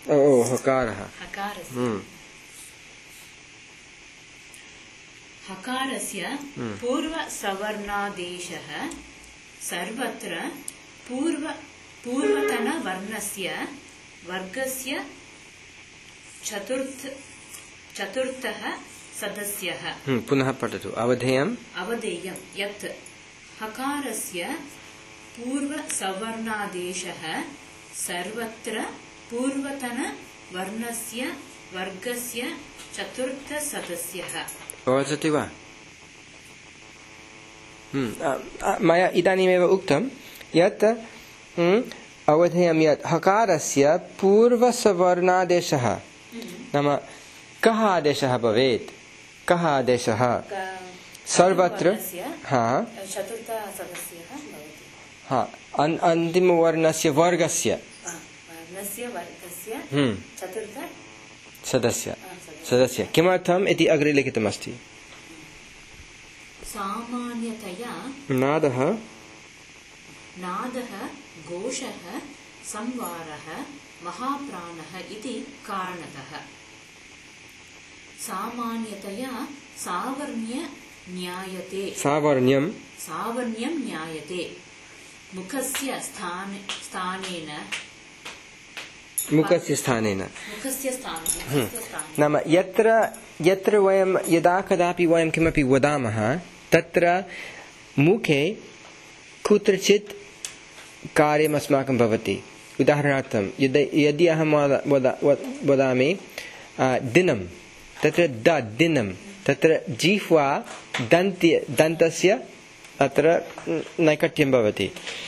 Speaker 2: पूर्वसवर्णादेशः सर्वत्र पूर्वतनवर्णस्य वर्गस्य चतुर्थः सदस्यः
Speaker 1: पुनः पठतु अवधेयं
Speaker 2: यत् हकारस्य पूर्वसवर्णादेशः सर्वत्र पूर्वतनवर्णस्य वर्गस्य चतुर्थसदस्यः
Speaker 1: अवगच्छति वा मया इदानीमेव उक्तं यत् अवधेयं यत् हकारस्य पूर्वसवर्णादेशः नाम कः आदेशः भवेत् कः आदेशः सर्वत्र अन्तिमवर्णस्य वर्गस्य सदस्य किमर्थम् इति अग्रे लिखितमस्ति
Speaker 2: सामान्यतया नादः घोषः संवारः महाप्राणः इति कारणतः सामान्यतया सावर्ण्यं ज्ञायते मुखस्य स्थानेन
Speaker 1: नाम यत्र वयं यदा कदापि वयं किमपि वदामः तत्र मुखे कुत्रचित् कार्यम् अस्माकं भवति। उदाहरणार्थं यदि अहं वदामि दिनं, तत्र दिनं, तत्र जिह्वा दन्तस्य अत्र नैकट्यं भवति।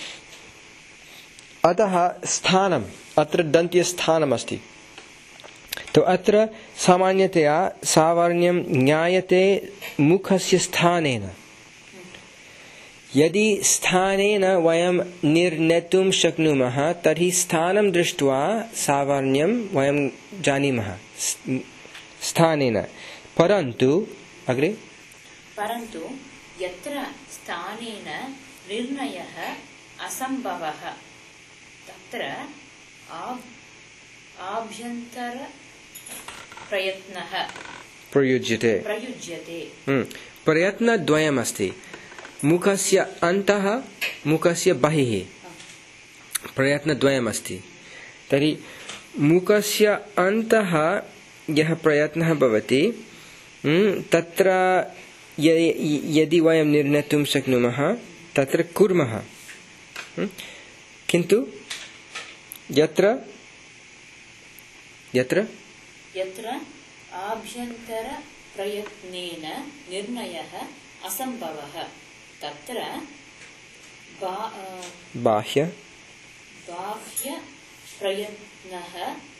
Speaker 1: अतः स्थानम्, अत्र दन्त्यस्थानमस्ति। तो अत्र सामान्यतया सावर्ण्यं ज्ञायते मुखस्य स्थानेन। यदि स्थानेन वयं निर्णेतुं शक्नुमः तर्हि स्थानं दृष्ट्वा सावर्ण्यं वयं जानीमः स्थानेन। परन्तु
Speaker 2: यत्र स्थानेन निर्णयः असम्भवः तत्र आभ्यन्तर प्रयत्नः प्रयुज्यते।
Speaker 1: प्रयत्नद्वयमस्ति, मुखस्य अन्तः, मुखस्य बहिः, प्रयत्नद्वयमस्ति। तर्हि मुखस्य अन्तः यः प्रयत्नः भवति तत्र यदि वयं निर्णेतुं शक्नुमः तत्र कुर्मः। किन्तु यत्र
Speaker 2: आभ्यन्तर प्रयत्नेन निर्णयः असम्भवः तत्र
Speaker 1: बाह्य
Speaker 2: प्रयत्नः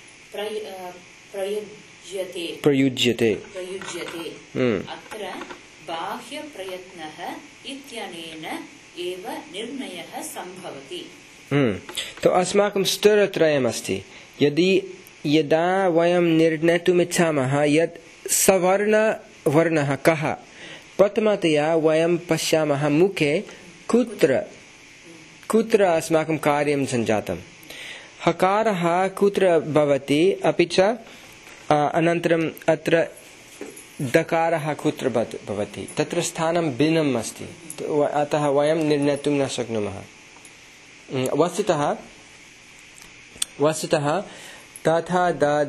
Speaker 2: प्रयुज्यते। अत्र बाह्य प्रयत्नः इत्यनेन एव निर्णयः सम्भवति।
Speaker 1: तो अस्माकं स्तरत्रयमस्ति। यदा वयं निर्णेतुम् इच्छामः यत् सवर्णवर्णः कः, प्रथमतया वयं पश्यामः मुखे कुत्र अस्माकं कार्यं सञ्जातं, हकारः कुत्र भवति, अपि च अनन्तरम् अत्र दकारः कुत्र भवति, तत्र स्थानं भिन्नम् अस्ति। अतः वयं निर्णेतुं न शक्नुमः। वस्तुतः तथा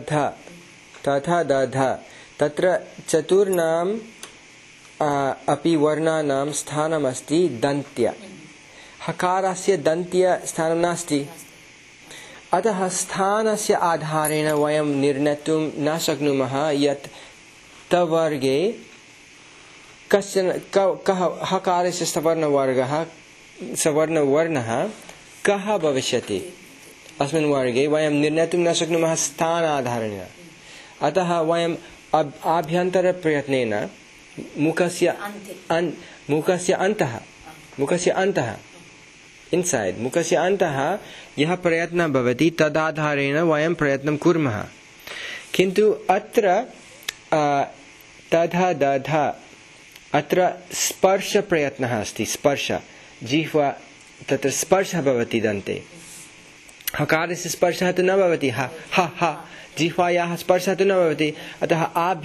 Speaker 1: दध तत्र चतुर्णाम् अपि वर्णानां स्थानमस्ति दन्त्य। हकारस्य दन्त्य स्थानं नास्ति। अतः स्थानस्य आधारेण वयं निर्णेतुं न शक्नुमः यत् तवर्गे कः हकारस्य सवर्णवर्णः कः भविष्यति। अस्मिन् वर्गे वयं निर्णेतुं न शक्नुमः स्थानाधारेण। अतः वयम् आभ्यन्तरप्रयत्नेन मुखस्य अन्तः इन्सैड्, मुखस्य अन्तः यः प्रयत्नः भवति तदाधारेण वयं प्रयत्नं कुर्मः। किन्तु अत्र तथा दध अत्र स्पर्शप्रयत्नः अस्ति। स्पर्श, जिह्वा, तत्र स्पर्शः भवति दन्ते। हकारस्य स्पर्शः तु न भवति, जिह्वायाः स्पर्शः तु न भवति। अतः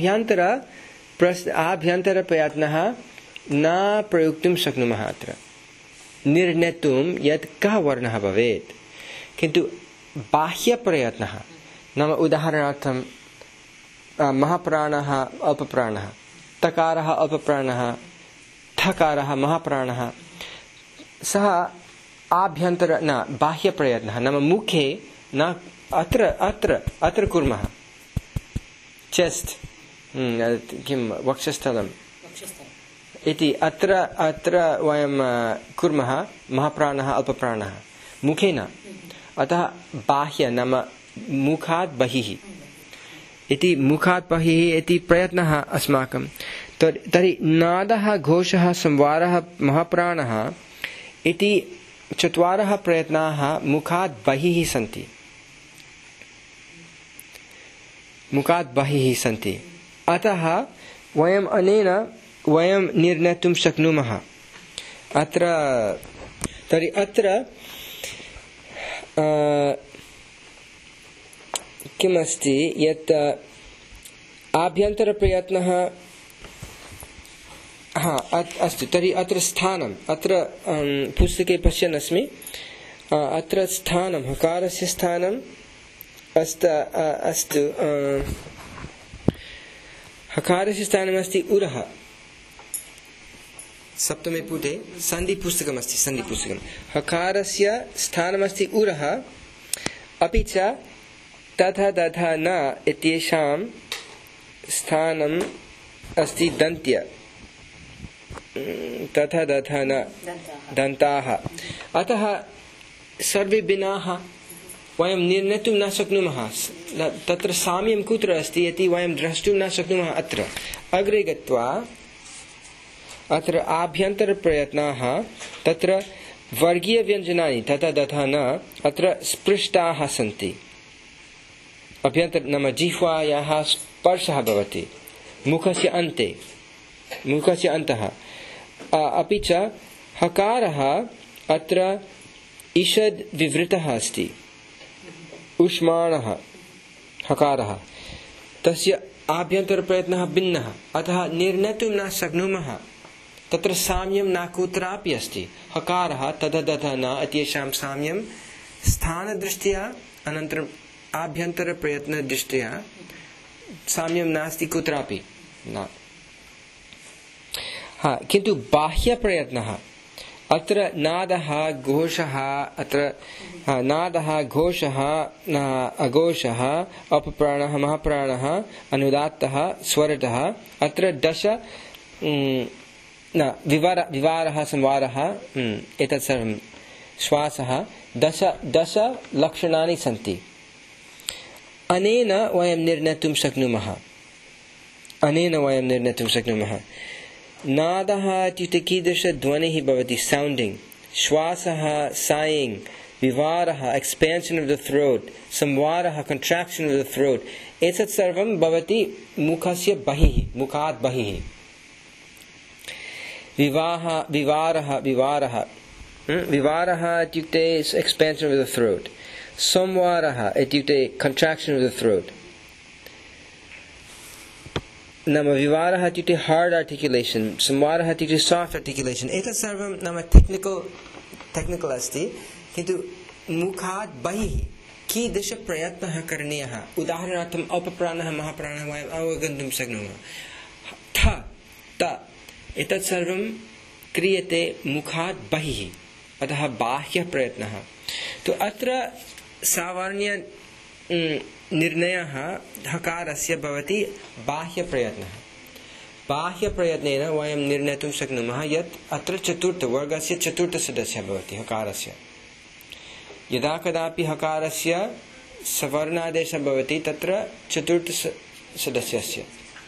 Speaker 1: आभ्यन्तरप्रयत्नः न प्रयुक्तुं शक्नुमः अत्र निर्णेतुं यत् कः वर्णः भवेत्। किन्तु बाह्यप्रयत्नः नाम उदाहरणार्थं महाप्राणः अल्पप्राणः, तकारः अल्पप्राणः, ठकारः महाप्राणः, सः आभ्यन्तर न बाह्यप्रयत्नः नाम मुखे न अत्र कुर्मः। चेस्ट् किं वक्षस्थलम् इति अत्र वयं कुर्मः महाप्राणः अल्पप्राणः, मुखे न। अतः बाह्य नाम मुखात् बहिः इति, मुखात् बहिः इति प्रयत्नः अस्माकं। तर्हि नादः, घोषः, संवारः, महाप्राणः इति चत्वारः प्रयत्नाः मुखात् बहिः सन्ति। अतः वयं निर्णेतुं शक्नुमः। अत्र किमस्ति यत् आभ्यन्तरप्रयत्नः अस्तु। तर्हि अत्र स्थानम्, अत्र पुस्तके पश्यन् अस्मि, अत्र स्थानं, हकारस्य स्थानम् अस्तु। हकारस्य स्थानमस्ति उरः। सप्तमे पुटे सन्धिपुस्तकमस्ति सन्धिपुस्तकं हकारस्य स्थानमस्ति उरः अपि च तथा तथा न इत्येषां स्थानम् अस्ति दन्त्य तथा तथा न दन्ताः अतः सर्वे भिन्नाः वयं निर्णेतुं न शक्नुमः तत्र साम्यं कुत्र अस्ति इति वयं द्रष्टुं न शक्नुमः अत्र अग्रे गत्वा अत्र आभ्यन्तरप्रयत्नाः तत्र वर्गीयव्यञ्जनानि तथा तथा न अत्र स्पृष्टाः सन्ति अभ्यन्तर नाम जिह्वायाः स्पर्शः भवति मुखस्य अन्तः अपि च हकारः अत्र ईषद् विवृतः अस्ति उष्माणः हकारः तस्य आभ्यन्तरप्रयत्नः भिन्नः अतः निर्णेतुं न शक्नुमः तत्र साम्यं न कुत्रापि अस्ति हकारः तथा तथा न इत्येषां साम्यं स्थानदृष्ट्या अनन्तरम् आभ्यन्तरप्रयत्नदृष्ट्या साम्यं नास्ति कुत्रापि न किन्तु बाह्यप्रयत्नः अत्र नादः घोषः अत्र नादः घोषः अघोषः अपप्राणः महाप्राणः अनुदात्तः स्वरतः अत्र दश विवारः संवारः एतत् सर्वं श्वासः दश लक्षणानि सन्ति अनेन वयं निर्णेतुं शक्नुमः नादः इत्युक्ते कीदृशध्वनिः भवति साउण्डिङ्ग् श्वासः सायिङ्ग् विवारः एक्स्पेन्शन् आफ् द थ्रोट् संवारः कन्ट्राक्षन् आफ् द थ्रोट् एतत् सर्वं भवति मुखस्य बहिः मुखात् बहिः विवारः इत्युक्ते एक्स्पेन्शन् आफ् द थ्रोट् संवारः इत्युक्ते कन्ट्राक्षन् आफ् द थ्रोट् नाम विवारः इत्युक्ते हार्ड् आर्टिक्युलेशन् संवारः इत्युक्ते साफ्ट् आर्टिक्युलेशन् एतत् सर्वं नाम टेक्निकल् अस्ति किन्तु मुखात् बहिः कीदृशप्रयत्नः करणीयः उदाहरणार्थम् अपप्राणः महाप्राणः वयम् अवगन्तुं शक्नुमः थ त एतत् सर्वं क्रियते मुखात् बहिः अतः बाह्यप्रयत्नः तु अत्र सामान्य निर्णयः हकारस्य भवति बाह्यप्रयत्नः बाह्यप्रयत्नेन वयं निर्णेतुं शक्नुमः यत् अत्र वर्गस्य चतुर्थसदस्यः भवति हकारस्य यदा कदापि हकारस्य सवर्णादेशः भवति तत्र चतुर्थसदस्यस्य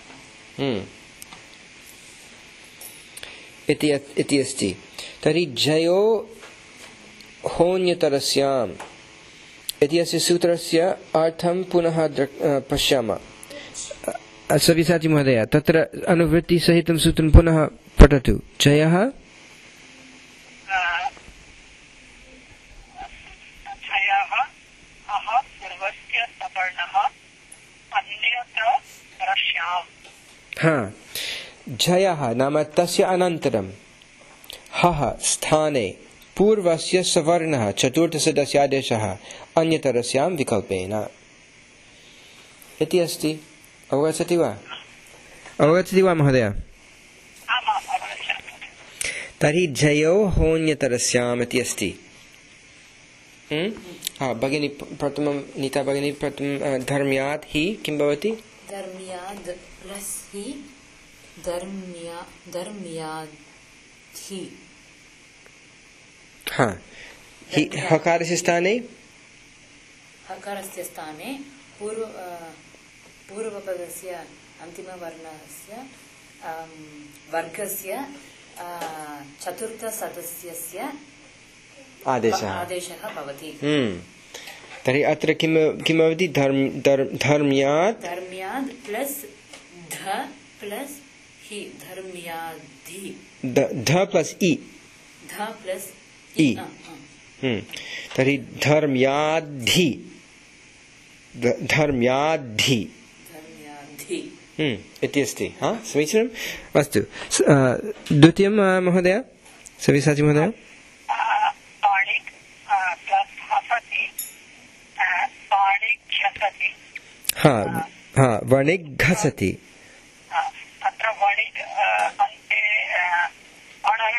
Speaker 1: इति अस्ति तर्हि जयो होन्यतरस्याम् इति अस्य सूत्रस्य अर्थं पुनः पश्यामः सविसाचि महोदय तत्र अनुवृत्तिसहितं सूत्रं पुनः पठतु जयः जयः नाम तस्य अनन्तरं हः स्थाने पूर्वस्य सवर्णः चतुर्थसदस्यादेशः अन्यतरस्यां विकल्पेन इति अस्ति अवगच्छति वा महोदय तर्हि जयो होन्यतरस्याम् इति अस्ति भगिनी प्रथमं नीता भगिनी प्रथमं धर्म्यात् हि किं भवति
Speaker 2: धर्म्याद् प्लस् हि धर्म्याद् हि
Speaker 1: हकारस्य स्थाने
Speaker 2: पूर्वपदस्य अन्तिमवर्णस्य वर्गस्य चतुर्थसदस्यस्य आदेशः भवति
Speaker 1: तर्हि अत्र किं भवति धर्म्यात्
Speaker 2: प्लस् ध प्लस् हि धर्म्याद्धि
Speaker 1: ध प्लस् इ तर्हि धर्म्याद्धि इति अस्ति समीचीनम् अस्तु द्वितीयं महोदय सविसाचि महोदय
Speaker 3: वणिग् घसति अत्र वणिग् अन्ते अण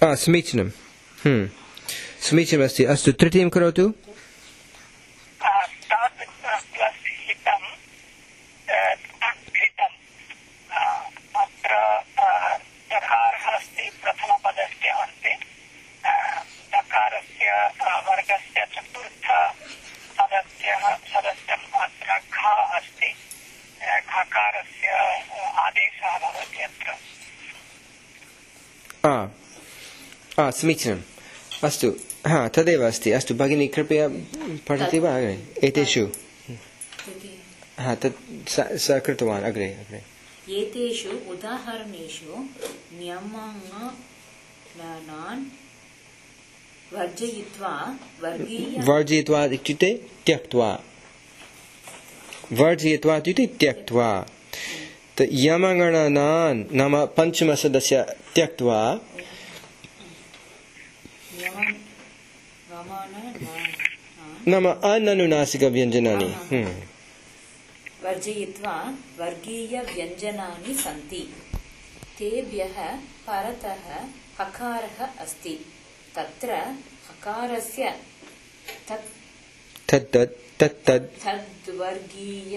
Speaker 1: समीचीनं समीचीनमस्ति अस्तु तृतीयं करोतु समीचीनम् अस्तु तदेव अस्ति अस्तु भगिनी कृपया पठति वा अग्रे एतेषु तत् स कृतवान् अग्रे
Speaker 2: एतेषु उदाहरणेषु नियमान् वर्जयित्वा
Speaker 1: इत्युक्ते त्यक्त्वा वर्जयित्वा इत्युक्ते त्यक्त्वा यमगणनान् नाम पञ्चमसदस्य त्यक्त्वा नाम अननुनासिकव्यञ्जनानि
Speaker 2: वर्जयित्वा वर्गीयव्यञ्जनानि सन्ति तेभ्यः परतः हकारः अस्ति तत्र हकारस्य तद्वर्गीय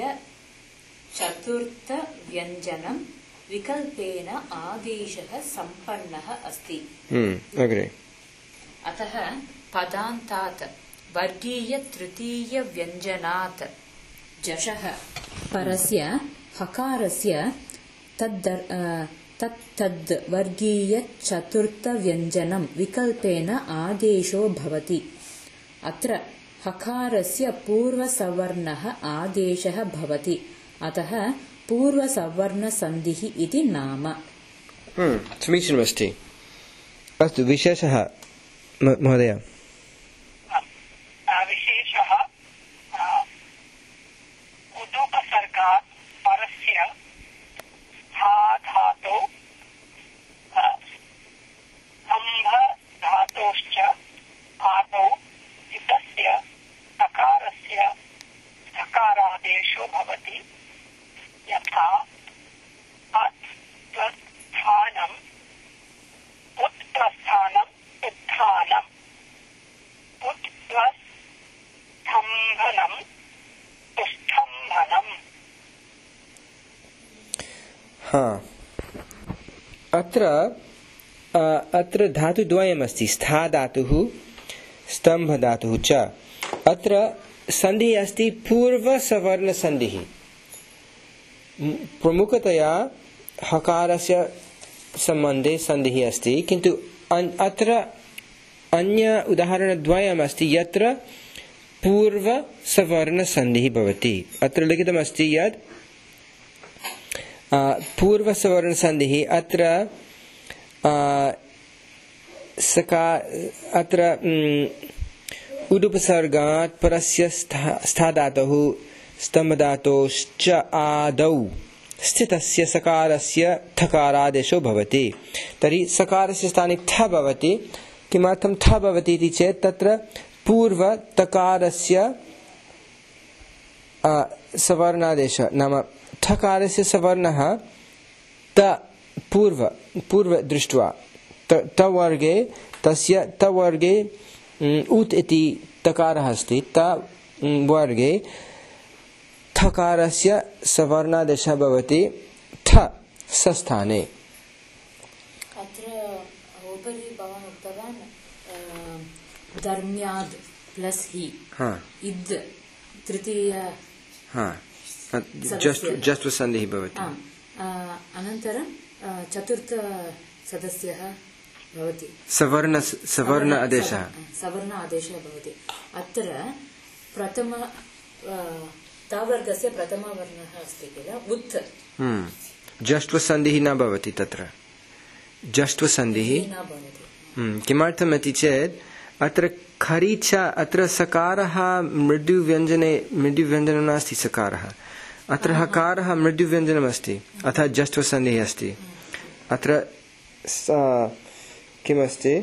Speaker 2: चतुर्थव्यञ्जनं विकल्पेन आदेशः सम्पन्नः अस्ति
Speaker 1: अग्रे
Speaker 2: अतः पदान्तात् वर्गीय तृतीय व्यञ्जनात् जशः परस्य हकारस्य तद् वर्गीय चतुर्थ व्यञ्जनं विकल्पेन आदेशो भवति अत्र हकारस्य पूर्वसवर्णः आदेशः भवति अतः पूर्वसवर्णसन्धिः इति नाम
Speaker 1: समीचीनमस्ति अस्तु विशेषः महोदय
Speaker 3: विशेषः उदुपसर्गात् परस्य धातौ धातोश्च आदौ इतस्य सकारस्य सकारादेशो भवति यथा अत्प्रस्थानम् उत्प्रस्थानम् उत्थानम् उत्प्रस्थम्भनम् स्तम्भनम्
Speaker 1: अत्र धातुद्वयमस्ति स्था धातुः स्तम्भ धातुः च अत्र सन्धिः अस्ति पूर्वसवर्णसन्धिः प्रमुखतया हकारस्य सम्बन्धे सन्धिः अस्ति किन्तु अत्र अन्य उदाहरणद्वयमस्ति यत्र पूर्वसवर्णसन्धिः भवति अत्र लिखितमस्ति यत् पूर्वसवर्णसन्धिः अत्र उदुपसर्गात् परस्य स्थाधातुः स्तम्भधातोश्च आदौ स्थितस्य सकारस्य थकारादेशो भवति तर्हि सकारस्य स्थाने थ भवति किमर्थं थ भवति इति चेत् तत्र पूर्वतकारस्य सवर्णादेशः नाम थकारस्य सवर्णः त पूर्व दृष्ट्वा तवर्गे तस्य तवर्गे उत् इति तकारः अस्ति तवर्गे थकारस्य सवर्णादेशः भवति थ सस्थाने
Speaker 2: अत्र उपरि भवान् उक्तवान् धर्म्याद् प्लस् हि इद् तृतीय
Speaker 1: जस्त्वसन्धिः भवति
Speaker 2: अनन्तरं चतुर्थ सदस्यः भवति
Speaker 1: सवर्ण आदेशः
Speaker 2: भवति अत्र प्रथम तावर्गस्य प्रथमवर्णः अस्ति किल उत्
Speaker 1: जष्ट्वसन्धिः न भवति तत्र जष्ट्वसन्धिः
Speaker 2: न भवति
Speaker 1: किमर्थम् इति चेत् अत्र खरी च अत्र सकारः मृदुव्यञ्जनं नास्ति सकारः अत्र हकारः मृदुव्यञ्जनमस्ति अतः जष्ट्वसन्धिः अस्ति अत्र किमस्ति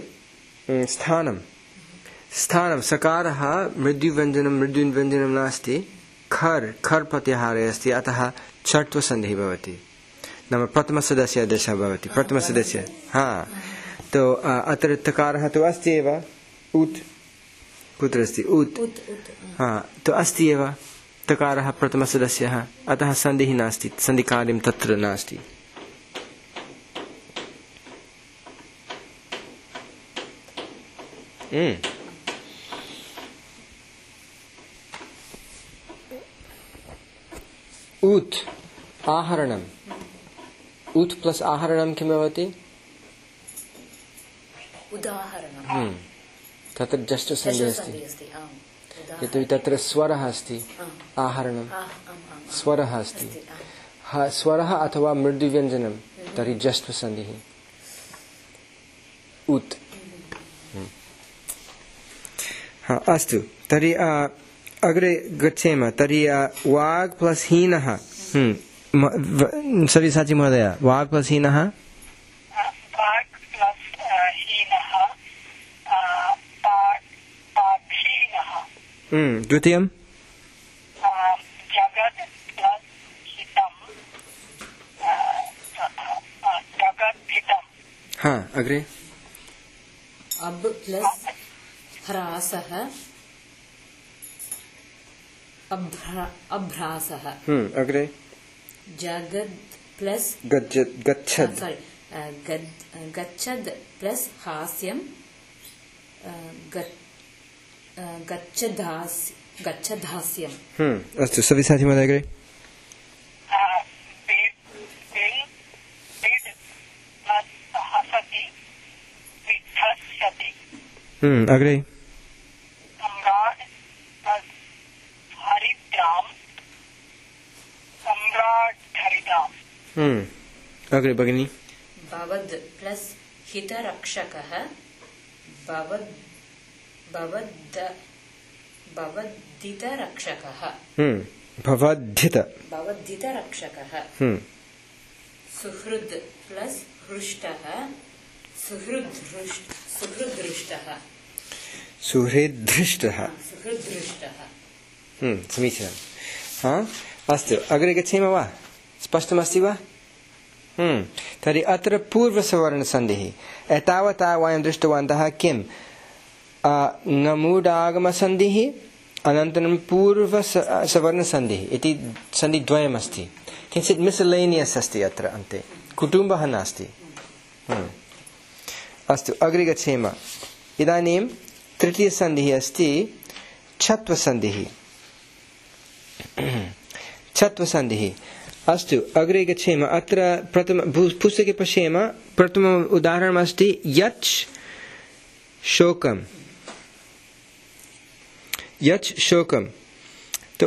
Speaker 1: स्थानं सकारः मृदुव्यञ्जनं नास्ति खर् प्रत्याहारे अस्ति अतः छट्वसन्धिः भवति नाम प्रथमसदस्य आदेशः भवति प्रथमसदस्य तो अत्र तकारः तु अस्ति एव उत् कुत्र अस्ति उत् तो अस्ति एव तकारः प्रथमसदस्यः अतः सन्धिः नास्ति सन्धिकार्यं तत्र नास्ति उत् आहरणम् उत् प्लस आहरणं किं भवति
Speaker 2: उदाहरणं
Speaker 1: तत्र जष्टसन्धिः अस्ति यतोहि तत्र स्वरः अस्ति आहरणं स्वरः अस्ति स्वरः अथवा मृदुव्यञ्जनं तर्हि जष्टसन्धिः उत् अस्तु तर्हि अग्रे गच्छेम तर्हि वाग् प्लस हीनः सव्यसाची महोदय वाग् प्लस हीनः द्वितीयं
Speaker 3: जगत् प्लस हितम् जगद्धितम्
Speaker 1: अग्रे
Speaker 2: अब प्लस ह्रासः अभ्रासः
Speaker 1: अग्रे
Speaker 2: जगद् प्लस
Speaker 1: गच्छद्
Speaker 2: गच्छद् प्लस हास्यं गच्छद्हास्यं
Speaker 1: अस्तु सविसाची महोदय अग्रे अग्रे अग्रे भगिनी
Speaker 2: भवद् प्लस हितरक्षकः भवद्धितरक्षकः भवद्धितरक्षकः सुहृद् प्लस हृष्टः सुहृदृष्टः
Speaker 1: समीचीनम् अस्तु अग्रे गच्छेम वा स्पष्टमस्ति वा तर्हि अत्र पूर्वसवर्णसन्धिः एतावता वयं दृष्टवन्तः किं नमूडागमसन्धिः अनन्तरं पूर्वसवर्णसन्धिः इति सन्धिद्वयमस्ति किञ्चित् मिसलेनियस् अस्ति अत्र अन्ते कुटुम्बः नास्ति अस्तु अग्रे गच्छेम इदानीं तृतीयसन्धिः अस्ति छत्वसन्धिः छत्वसन्धिः अस्तु अग्रे गच्छेम अत्र प्रथम पुस्तके पश्येम प्रथमम् उदाहरणमस्ति यच् शोकम् तो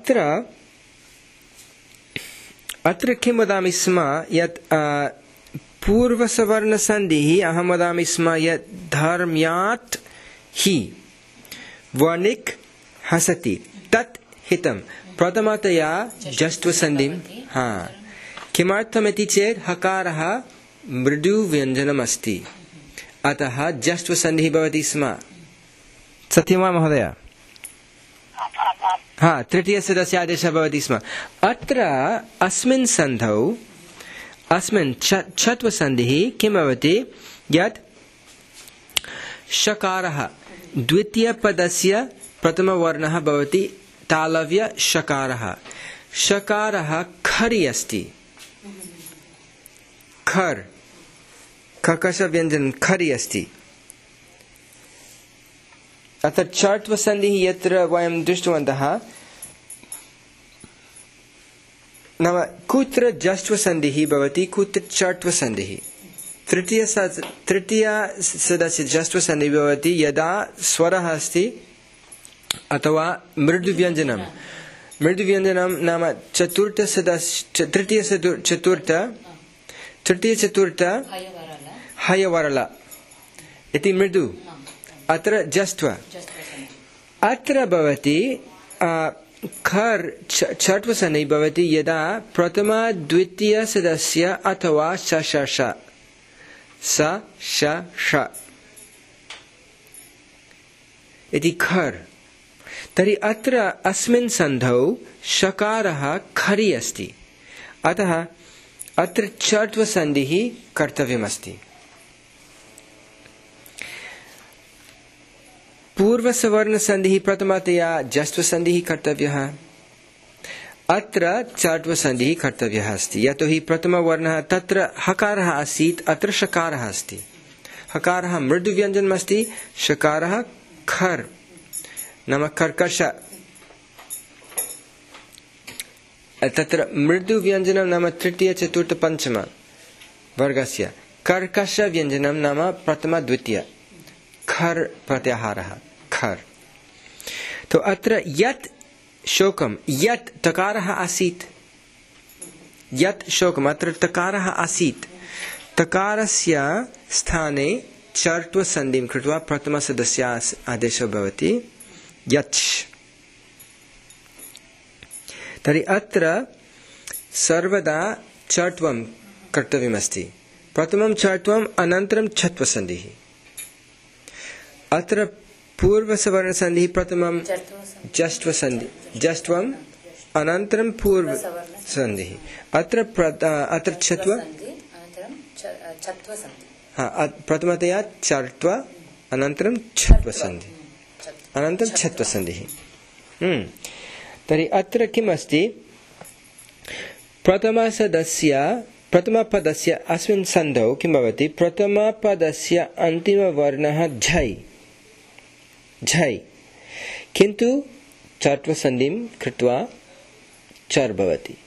Speaker 1: अत्र किं वदामि स्म यत् पूर्वसवर्णसन्धिः अहं वदामि स्म यत् धर्म्यात् हि वर्णिक् हसति तत् हितं प्रथमतया जष्ट्वसन्धिं किमर्थमिति चेत् हकारः मृदुव्यञ्जनमस्ति अतः जष्ट्वसन्धिः भवति स्म सत्यं वा महोदय तृतीयसदस्यादेशः भवति स्म अत्र अस्मिन् सन्धौ अस्मिन् छत्वसन्धिः किं भवति यत् शकारः द्वितीयपदस्य प्रथमवर्णः भवति तालव्य शकारः खरि अस्ति खर् ककषव्यञ्जनं खरि अस्ति अत्र चर्त्वसन्धिः यत्र वयं दृष्टवन्तः नाम कुत्र जष्ट्वसन्धिः भवति कुत्र चर्त्वसन्धिः तृतीयसदस्य जष्ट्वसन्धिः भवति यदा स्वरः अस्ति अथवा मृदुव्यञ्जनं नाम तृतीयचतुर्थ हयवरल इति मृदु अत्र जष्ट्व अत्र भवति खर् छत्वसन्धिः भवति यदा प्रथम द्वितीयसदस्य अथवा श इति खर् तर्हि अत्र अस्मिन् सन्धौ शकारः खरि अस्ति अतः अत्र चर्त्वसन्धिः कर्तव्यमस्ति पूर्वसवर्णसन्धिः प्रथमतया जस्त्वसन्धिः कर्तव्यः अत्र चर्त्वसन्धिः कर्तव्यः अस्ति यतोहि प्रथमवर्णः तत्र हकारः आसीत् अत्र शकारः अस्ति हकारः मृदुव्यञ्जनम् अस्ति शकारः खर् नाम कर्कश तत्र मृदुव्यञ्जनं नाम तृतीय चतुर्थ पञ्चम वर्गस्य कर्कशव्यञ्जनं नाम प्रथम द्वितीय खर् प्रत्याहारः खर् तो अत्र यत् शोकं यत् तकारः आसीत् यत् शोकम् अत्र तकारः आसीत् तकारस्य स्थाने चर्त्वसन्धिं कृत्वा प्रथमसदस्य आदेशो भवति यच् तर्हि अत्र सर्वदा चर्त्वं कर्तव्यमस्ति प्रथमं चर्त्वम् अनन्तरं छत्वसन्धिः अत्र पूर्वसवर्णसन्धिः प्रथमं जस्त्वम् अनन्तरं पूर्वसन्धिः अत्र छत्व प्रथमतया चर्त्व अनन्तरं छत्वसन्धिः अनन्तरं छत्वसन्धिः तर्हि अत्र किम् अस्ति प्रथमपदस्य अस्मिन् सन्धौ किं भवति प्रथमपदस्य अन्तिमवर्णः झै झै किन्तु चर्त्वसन्धिं कृत्वा चर् भवति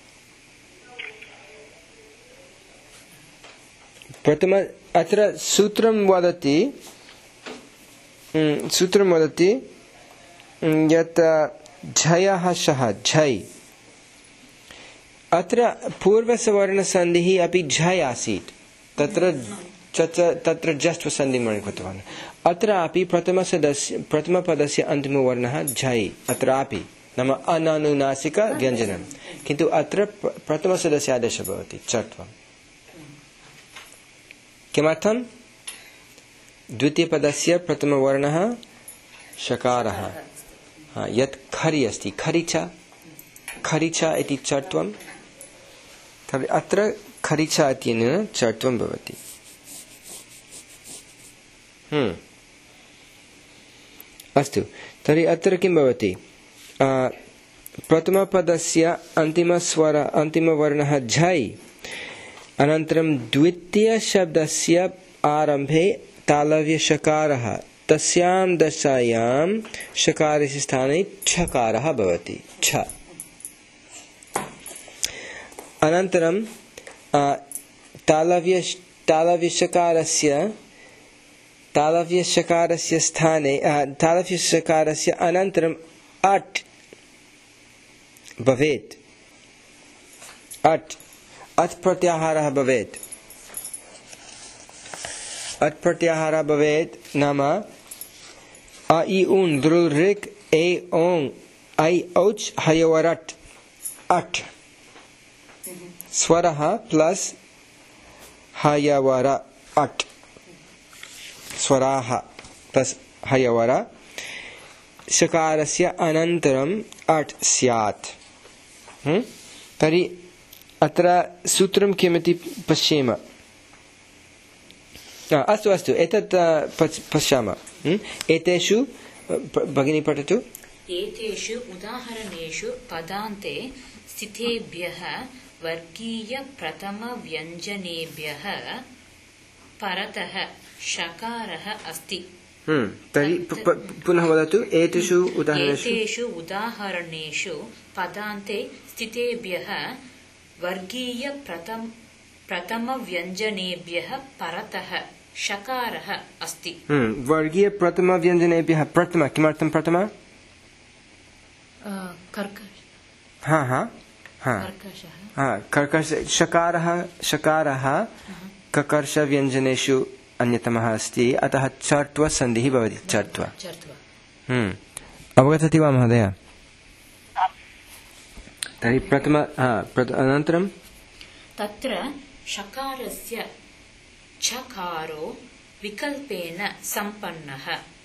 Speaker 1: प्रथम अत्र सूत्रं वदति यत् झयः शः झै अत्र पूर्वसवर्णसन्धिः अपि झै आसीत् तत्र जस्त्वसन्धिं कृतवान् अत्रापि प्रथमपदस्य अन्तिमवर्णः झै अत्रापि नाम अनानुनासिक व्यञ्जनं किन्तु अत्र प्रथमसदस्य आदेशः भवति चर्त्वम् किमर्थं द्वितीयपदस्य प्रथमवर्णः शकारः यत् खरि अस्ति खरिचा इति चर्त्वं तर्हि अत्र खरिचा इत्यनेन चर्त्वं भवति अस्तु तर्हि अत्र किं भवति प्रथमपदस्य अन्तिमवर्णः झै अनन्तरं द्वितीयशब्दस्य आरम्भे तालव्यशकारः तस्यां दशायां शकारस्य स्थाने छकारः भवति छ अनन्तरं तालव्यशकारस्य स्थाने तालव्यशकारस्य अनन्तरम् अट् भवेत् अट् प्रत्याहारः भवेत् अट् प्रत्याहारः भवेत् नाम अ इ उन् दृ ऋक् ए ओङ् ऐ औच् हयवरट् अट् स्वरः प्लस् हयवर अट् स्वराः प्लस् हयवर शकारस्य अनन्तरम् अट् स्यात् तर्हि अत्र सूत्रं किमिति पश्येम अस्तु एतत् पश्यामः एतेषु भगिनी पठतु
Speaker 2: एतेषु उदाहरणेषु पदान्ते स्थितेभ्यः वर्गीय प्रथम व्यञ्जनेभ्यः परतः शकारः अस्ति
Speaker 1: तर्हि पुनः वदतु एतेषु
Speaker 2: उदाहरणेषु पदान्ते स्थितेभ्यः वर्गीय प्रथम व्यञ्जनेभ्यः परतः शकारः अस्ति
Speaker 1: वर्गीय प्रथम व्यञ्जनेभ्यः प्रथम किमर्थं प्रथम कर्कश शकारः ककर्ष व्यञ्जनेषु अन्यतमः अस्ति अतः चर्त्व सन्धिः भवति चर्त्व अवगतति वा महोदय तर्हि अनन्तरं
Speaker 2: तत्र शकारस्य छकारो विकल्पेन सम्पन्नः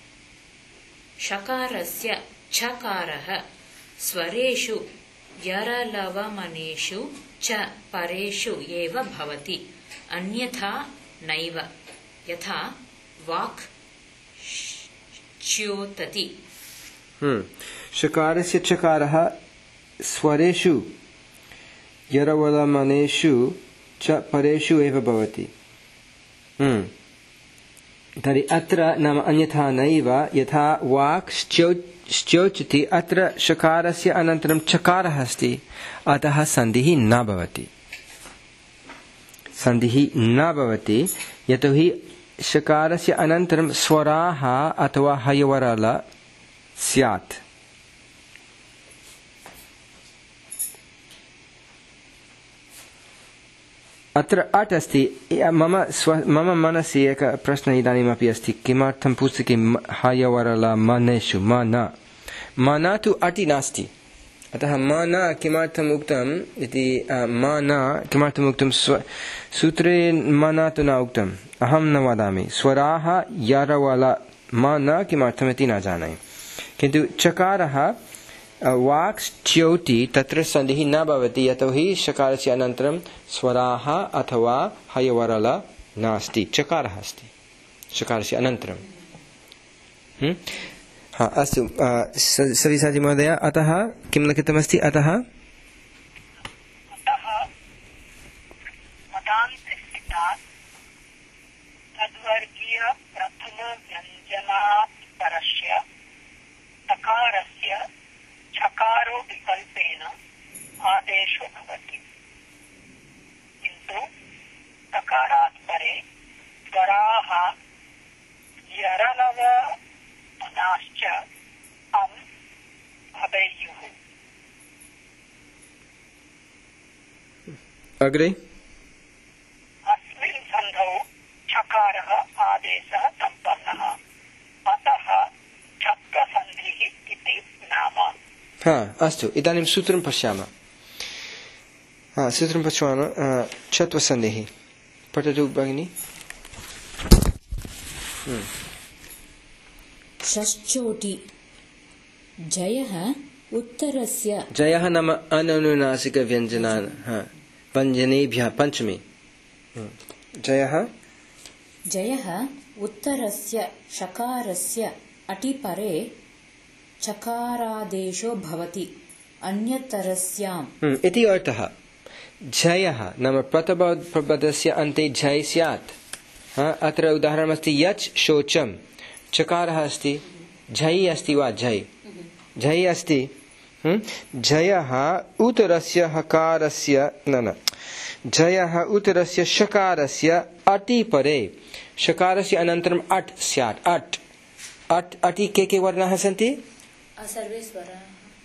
Speaker 2: शकारस्य छकारः स्वरेषु यरलवमनेषु च परेषु एव भवति अन्यथा नैव यथा वाक् च च्योतति।
Speaker 1: शकारस्य चकारः स्वरेषु यरवलमनेषु च परेषु एव भवति। तर्हि अत्र नाम अन्यथा नैव यथा वाक् श्चोचति अत्र शकारस्य अनन्तरं चकारः अस्ति अतः सन्धिः न भवति। सन्धिः न भवति यतोहि शकारस्य अनन्तरं स्वराः अथवा हयवरल स्यात्। अत्र अट् अस्ति। मम मनसि एकः प्रश्नः इदानीमपि अस्ति, किमर्थं पुस्तके हयवरल मनेषु म न तु अटि नास्ति, अतः म न किमर्थम् उक्तम् इति म न किमर्थम् उक्तं सूत्रे म न तु न उक्तम् अहं न वदामि। स्वराः यरवल म न किमर्थमिति न जानामि, किन्तु चकारः वाक् च्योति तत्र सन्धिः न भवति यतोहि शकारस्य अनन्तरं स्वराः अथवा हयवरल नास्ति, चकारः अस्ति शकारस्य अनन्तरं। अस्तु सविसाची महोदय, अतः किं लिखितमस्ति? अतः
Speaker 3: तद्वर्गीय प्रथम व्यञ्जनात् परस्य तकारस्य चकारो विकल्पेन आदेशो भवति, किन्तु तकारात् परे स्वराः यरलवनाश्च अम् भवेयुः।
Speaker 1: अग्रे
Speaker 3: अस्मिन् सन्धौ चकारः आदेशः सम्पन्नः, अतः चक्रसन्धिः इति नाम।
Speaker 1: अस्तु, इदानीं सूत्रं पश्यामः। चत्वसन्धिः पठतु भगिनी।
Speaker 2: षश्चोटि जयः उत्तरस्य।
Speaker 1: जयः नाम अननुनासिक व्यञ्जनान् व्यञ्जनेभ्यः पञ्चमी।
Speaker 2: जयः उत्तरस्य शकारस्य अटिपरे चकारादेशो भवति अन्यतरस्याम्
Speaker 1: इति अर्थः। जयः नाम प्रथमपदस्य अन्ते जय स्यात्। अत्र उदाहरणमस्ति यच् शोचं, चकारः अस्ति, झै अस्ति वा? झै अस्ति। जयः उत्तरस्य हकारस्य जयः उत्तरस्य शकारस्य अटिपरे, शकारस्य अनन्तरम् अट् स्यात्। अट् अटि के वर्णाः सन्ति?
Speaker 2: सर्वे स्वराः।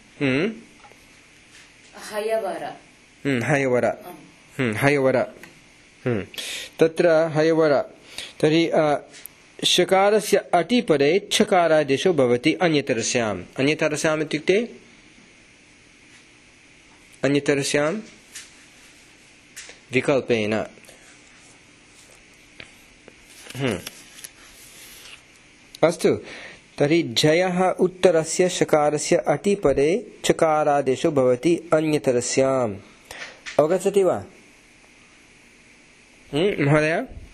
Speaker 1: हयवर तत्र हयवर। तर्हि शकारस्य अटिपरे छकारादेशो भवति अन्यतरस्याम्। अन्यतरस्याम् इत्युक्ते अन्यतरस्यां विकल्पेन। अस्तु, तर्हि जयः उत्तरस्य शकारस्य अटिपरे चकारादेशो भवति अन्यतरस्याम्। अवगच्छति वा महोदय?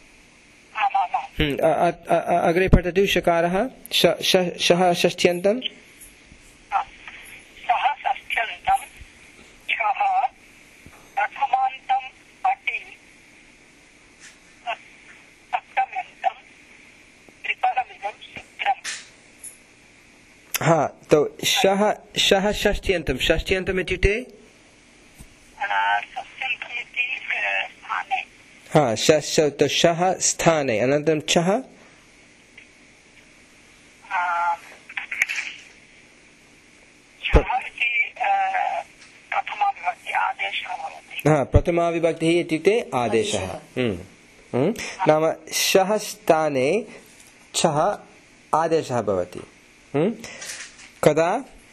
Speaker 1: अग्रे पठतु। शकारः शः षष्ठ्यन्तम्। तो शः षष्ठ्यन्तम्। षष्ठ्यन्तम् इत्युक्ते तो शः स्थाने, अनन्तरं छः प्रथमा विभक्तिः इत्युक्ते आदेशः। नाम शः स्थाने छः आदेशः भवति। कदा?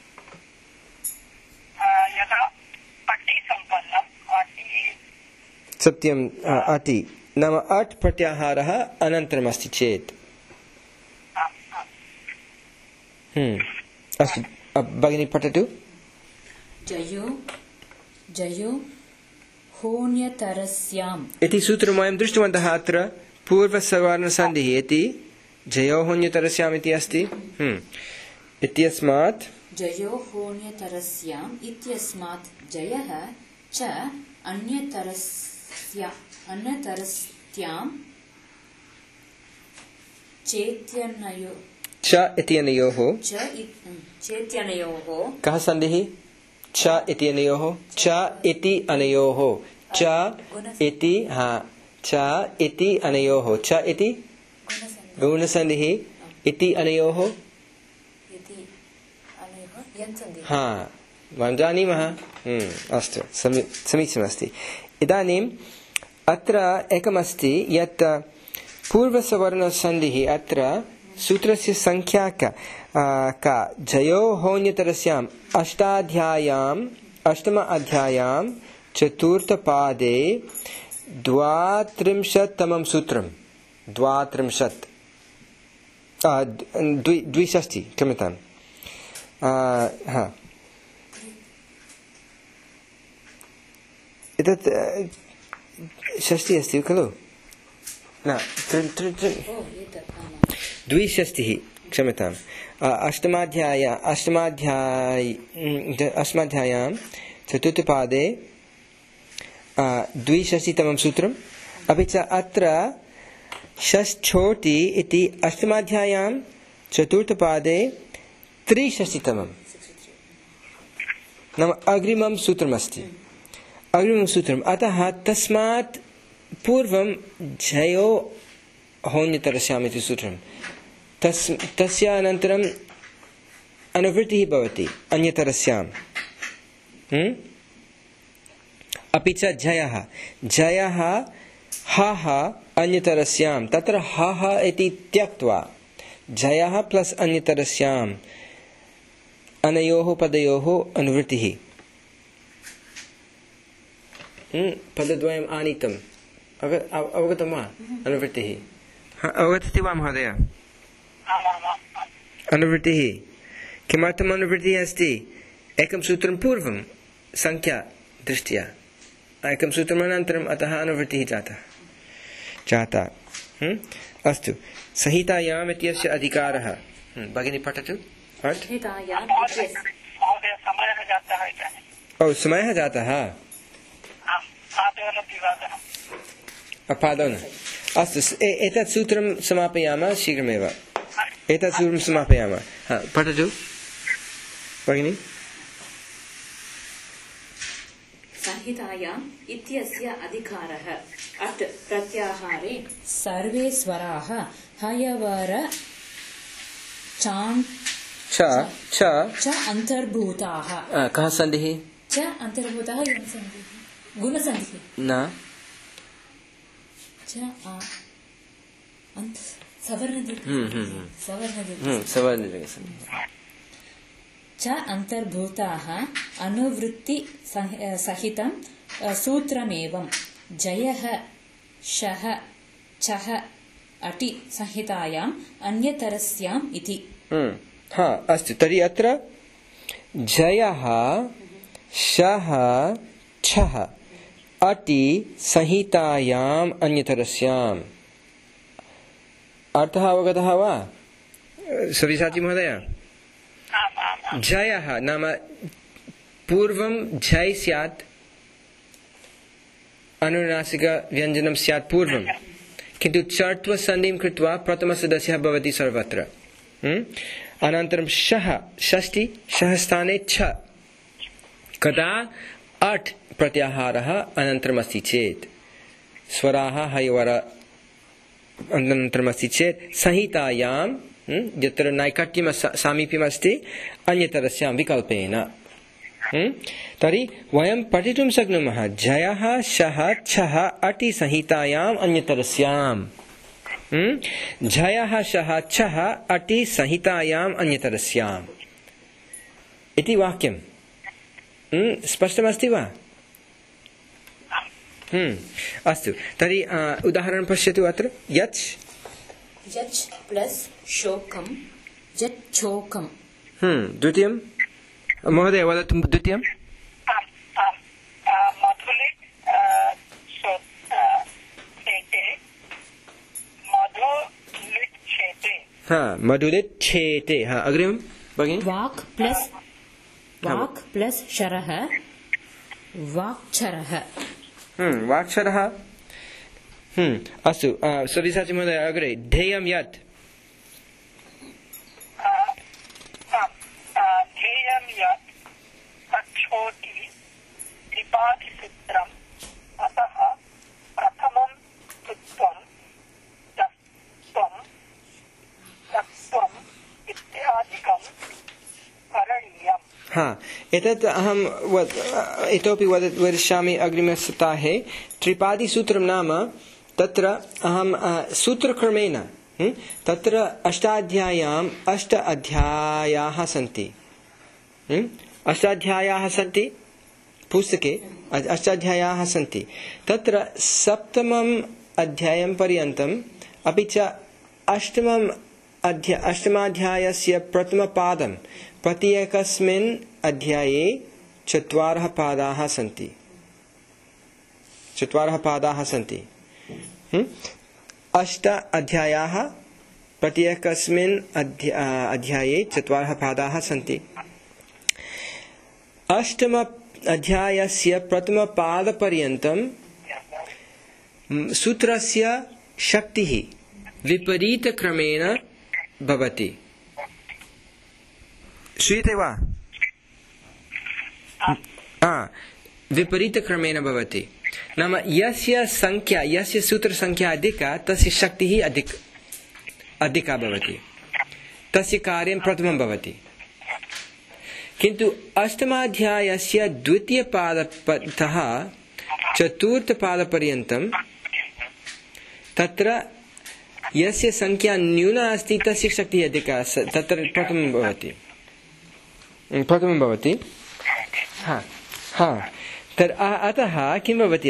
Speaker 1: सत्यम्, अटि नाम अट् प्रत्याहारः अनन्तरम् अस्ति चेत्। अस्तु, भगिनी पठतु।
Speaker 2: जयो होन्यतरस्याम्
Speaker 1: इति सूत्रं वयं दृष्टवन्तः। अत्र पूर्वसवर्णसन्धिः इति जयोहोन्यतरस्याम् इति अस्ति इत्यस्मात्
Speaker 2: जयोहोन्यतरस्याम् इत्यस्मात् जयः च अन्यतरस्याम्
Speaker 1: चेत्यनयोः कः सन्धिः च इत्यनयोः च इति अनयोः च इति च इति अनयोः च इति गुणसन्धिः इति अनयोः वयं जानीमः अस्तु समीचीनमस्ति इदानीम् अत्र एकमस्ति यत् पूर्वसवर्णसन्धिः अत्र सूत्रस्य संख्या का जयोहोन्यतरस्याम् अष्टम अध्यायां चतुर्थपादे 32तमं सूत्रं 62 क्षम्यताम् एतत् षष्टिः अस्ति खलु न 62 क्षम्यताम् अष्टमाध्यायां चतुर्थपादे 62तमं सूत्रम् अपि च अत्र षष्ठोटि इति अष्टमाध्यायां चतुर्थपादे 63तमं नाम अग्रिमं सूत्रमस्ति अतः तस्मात् पूर्वं जयो होन्यतरस्याम् इति सूत्रं तस्य अनन्तरम् अनुवृत्तिः भवति अन्यतरस्याम् अपि च जयः हः अन्यतरस्यां तत्र हः इति त्यक्त्वा जयः प्लस् अन्यतरस्याम् अनयोः पदयोः अनुवृत्तिः पदद्वयम् आनीतम् अवगतं वा अनुवृत्तिः अवगतति वा महोदय अनुवृत्तिः किमर्थम् अनुवृत्तिः अस्ति एकं सूत्रं पूर्वं संख्या दृष्ट्या एकं सूत्रम् अनन्तरम् अतः अनुवृत्तिः जाता अस्तु संहितायाम् इत्यस्य अधिकारः भगिनी पठतु समयः जातः पादोन अस्तु एतत् सूत्रं समापयामः शीघ्रमेव एतत् सूत्रं समापयामः पठतु भगिनी
Speaker 2: संहितायाम् इत्यस्य अधिकारः अट् प्रत्याहारे सर्वे स्वराः हयवर चान् च अन्तर्भूताः
Speaker 1: कः सन्धिः
Speaker 2: च अन्तर्भूतः गुणसन्धिः
Speaker 1: न
Speaker 2: च अन्तर्भूताः अनुवृत्ति सहितं सूत्रमेवं जयः शः चः अटि संहितायाम् अन्यतरस्याम् इति
Speaker 1: अस्तु तर्हि अत्र जयः शः छः अटि संहितायाम् अन्यतरस्याम् अर्थः अवगतः वा सविसाचि महोदय जयः नाम पूर्वं जय स्यात् अनुनासिक व्यञ्जनं स्यात् पूर्वं किन्तु चर्त्वसन्धिं कृत्वा प्रथमसदस्यः भवति सर्वत्र अनन्तरं शः षष्टि शः स्थाने छ कदा अट् प्रत्याहारः अनन्तरमस्ति चेत् स्वराः हयवर अनन्तरमस्ति चेत् संहितायां यत्र नैकट्यं सामीप्यमस्ति अन्यतरस्यां विकल्पेन तर्हि वयं पठितुं शक्नुमः जयः शः छः अटि संहितायाम् अन्यतरस्याम् जयः शः छः अटि संहितायाम् अन्यतरस्याम् इति वाक्यं स्पष्टमस्ति वा अस्तु तर्हि उदाहरणं पश्यतु अत्र यच्
Speaker 2: प्लस् शोकं यच्छोकं
Speaker 1: द्वितीयं महोदय वदतु द्वितीयं
Speaker 3: मधु लिट् क्षेते
Speaker 1: मधुरिच्छेते। अग्रिमं भगिनि।
Speaker 2: वाक् प्लस शरः वाक्छरः।
Speaker 1: वाक्छरः। अस्तु सव्यसाची महोदय अग्रे। ध्येयं यत्
Speaker 3: तच्छोति त्रिपादिसूत्रम् अतः प्रथमं सुत्वं तत्त्वम् इत्यादिकं करणीयम्।
Speaker 1: एतत् अहम् इतोपि वदिष्यामि अग्रिमसप्ताहे। त्रिपादिसूत्रं नाम तत्र अहं सूत्रक्रमेण तत्र अष्टाध्याय्याम् 8 अध्यायाः सन्ति। 8 अध्यायाः सन्ति पुस्तके। 8 अध्यायाः सन्ति। तत्र 7मम् अध्यायं पर्यन्तम् अपि च 8माध्यायस्य प्रथमपादं प्रत्येकस्मिन् अध्याये 4 पादाः सन्ति। 4 पादाः सन्ति। 8 अध्यायाः प्रत्येकस्मिन् अध्याये 4 पादाः सन्ति। 8म अध्यायस्य प्रथमपादपर्यन्तं सूत्रस्य शक्तिः विपरीतक्रमेण भवति। श्रूयते वा? विपरीतक्रमेण भवति। नाम यस्य सूत्रसङ्ख्या अधिका तस्य शक्तिः अधिका भवति, तस्य कार्यं प्रथमं भवति। किन्तु 8माध्यायस्य 2पादतः 4पादपर्यन्तं तत्र यस्य संख्या न्यूना अस्ति तस्य शक्तिः अधिका, तत्र प्रथमं भवति। अतः किं भवति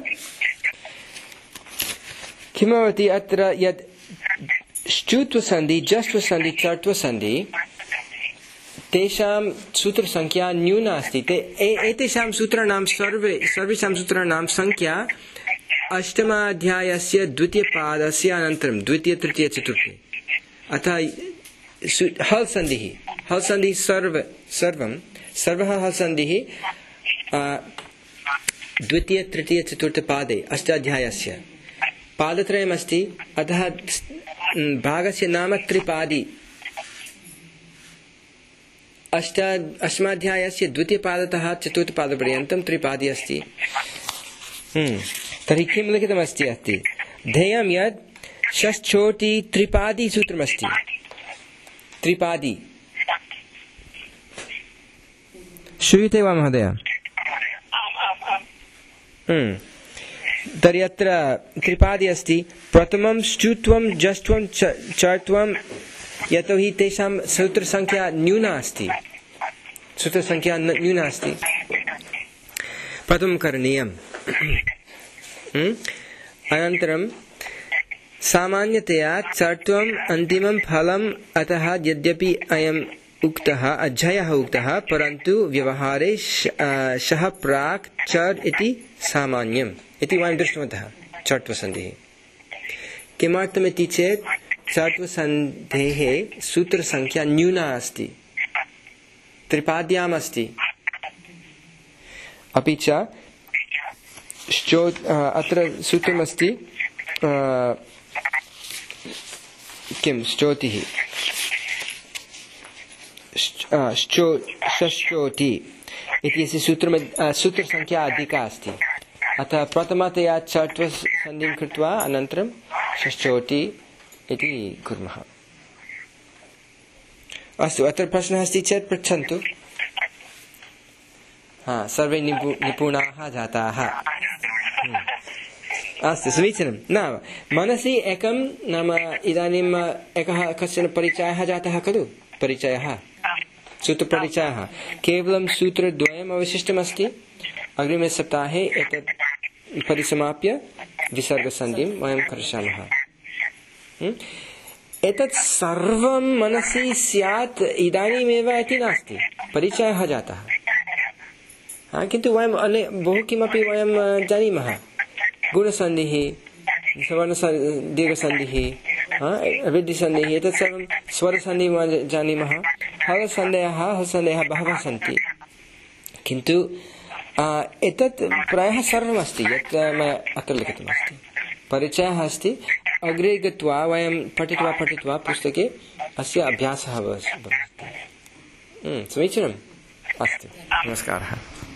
Speaker 1: अत्र यत् श्चुत्वसन्धि, जस्त्वसन्धि, चर्त्वसन्धि तेषां सूत्रसङ्ख्या न्यूना अस्ति। एतेषां सूत्राणां सर्वेषां सूत्राणां संख्या 8माध्यायस्य 2पादस्य अनन्तरं 2, 3, 4। अतः हल् सन्धिः सर्वः हल् सन्धिः 2, 3, 4 पादे 8 अध्यायस्य पादत्रयमस्ति। अतः भागस्य नाम त्रिपादी। 8माध्यायस्य 2पादतः 4पादपर्यन्तं त्रिपादी अस्ति। तर्हि किं लिखितमस्ति अस्ति? ध्येयं यत् षष्ठोटी त्रिपादी सूत्रमस्ति। त्रिपादी श्रूयते वा महोदय? तर्हि अत्र त्रिपादी अस्ति। प्रथमं ष्टुत्वं, जष्ट्वं, चर्त्वं। यतोहि तेषां सूत्रसङ्ख्या न्यूना अस्ति। प्रथमं करणीयम्। अनन्तरं सामान्यतया चर्त्वम् अन्तिमं फलम्। अतः यद्यपि अयम् अध्ययः उक्तः, परन्तु व्यवहारे शः प्राक् चर् इति सामान्यम् इति वयं दृष्टवन्तः। चर्त्वसन्धिः किमर्थमिति चेत् चर्त्वसन्धेः सूत्रसङ्ख्या न्यूना अस्ति, त्रिपाद्याम् अस्ति। अपि च अत्र सूत्रमस्ति किं ष्टोतिः, षष्ठोति इत्यस्य सूत्रसङ्ख्या अधिका अस्ति। अतः प्रथमतया चर्त्वसन्धिं कृत्वा अनन्तरं षष्ठोति इति कुर्मः। अस्तु, अत्र प्रश्नः अस्ति चेत् पृच्छन्तु। सर्वे निपुणाः जाताः। अस्तु, समीचीनं। न मनसि एकं नाम इदानीम् एकः कश्चन परिचयः जातः खलु? सूत्रपरिचयः। केवलं सूत्रद्वयम् अवशिष्टमस्ति। अग्रिमे सप्ताहे एतत् परिसमाप्य विसर्गसन्धिं वयं करिष्यामः। एतत् सर्वं मनसि स्यात् इदानीमेव इति नास्ति, परिचयः जातः। किन्तु वयं बहु किमपि वयं जानीमः। गुणसन्धिः, दीर्घसन्धिः, वृद्धिसन्धिः एतत् सर्वं स्वरसन्धिः जानीमः हलसन्धयः हसन्धयः बहवः सन्ति किन्तु एतत् प्रायः सर्वमस्ति यत् मया अत्र लिखितमस्ति परिचयः अस्ति अग्रे गत्वा वयं पठित्वा पुस्तके अस्य अभ्यासः भवति समीचीनम् अस्तु नमस्कारः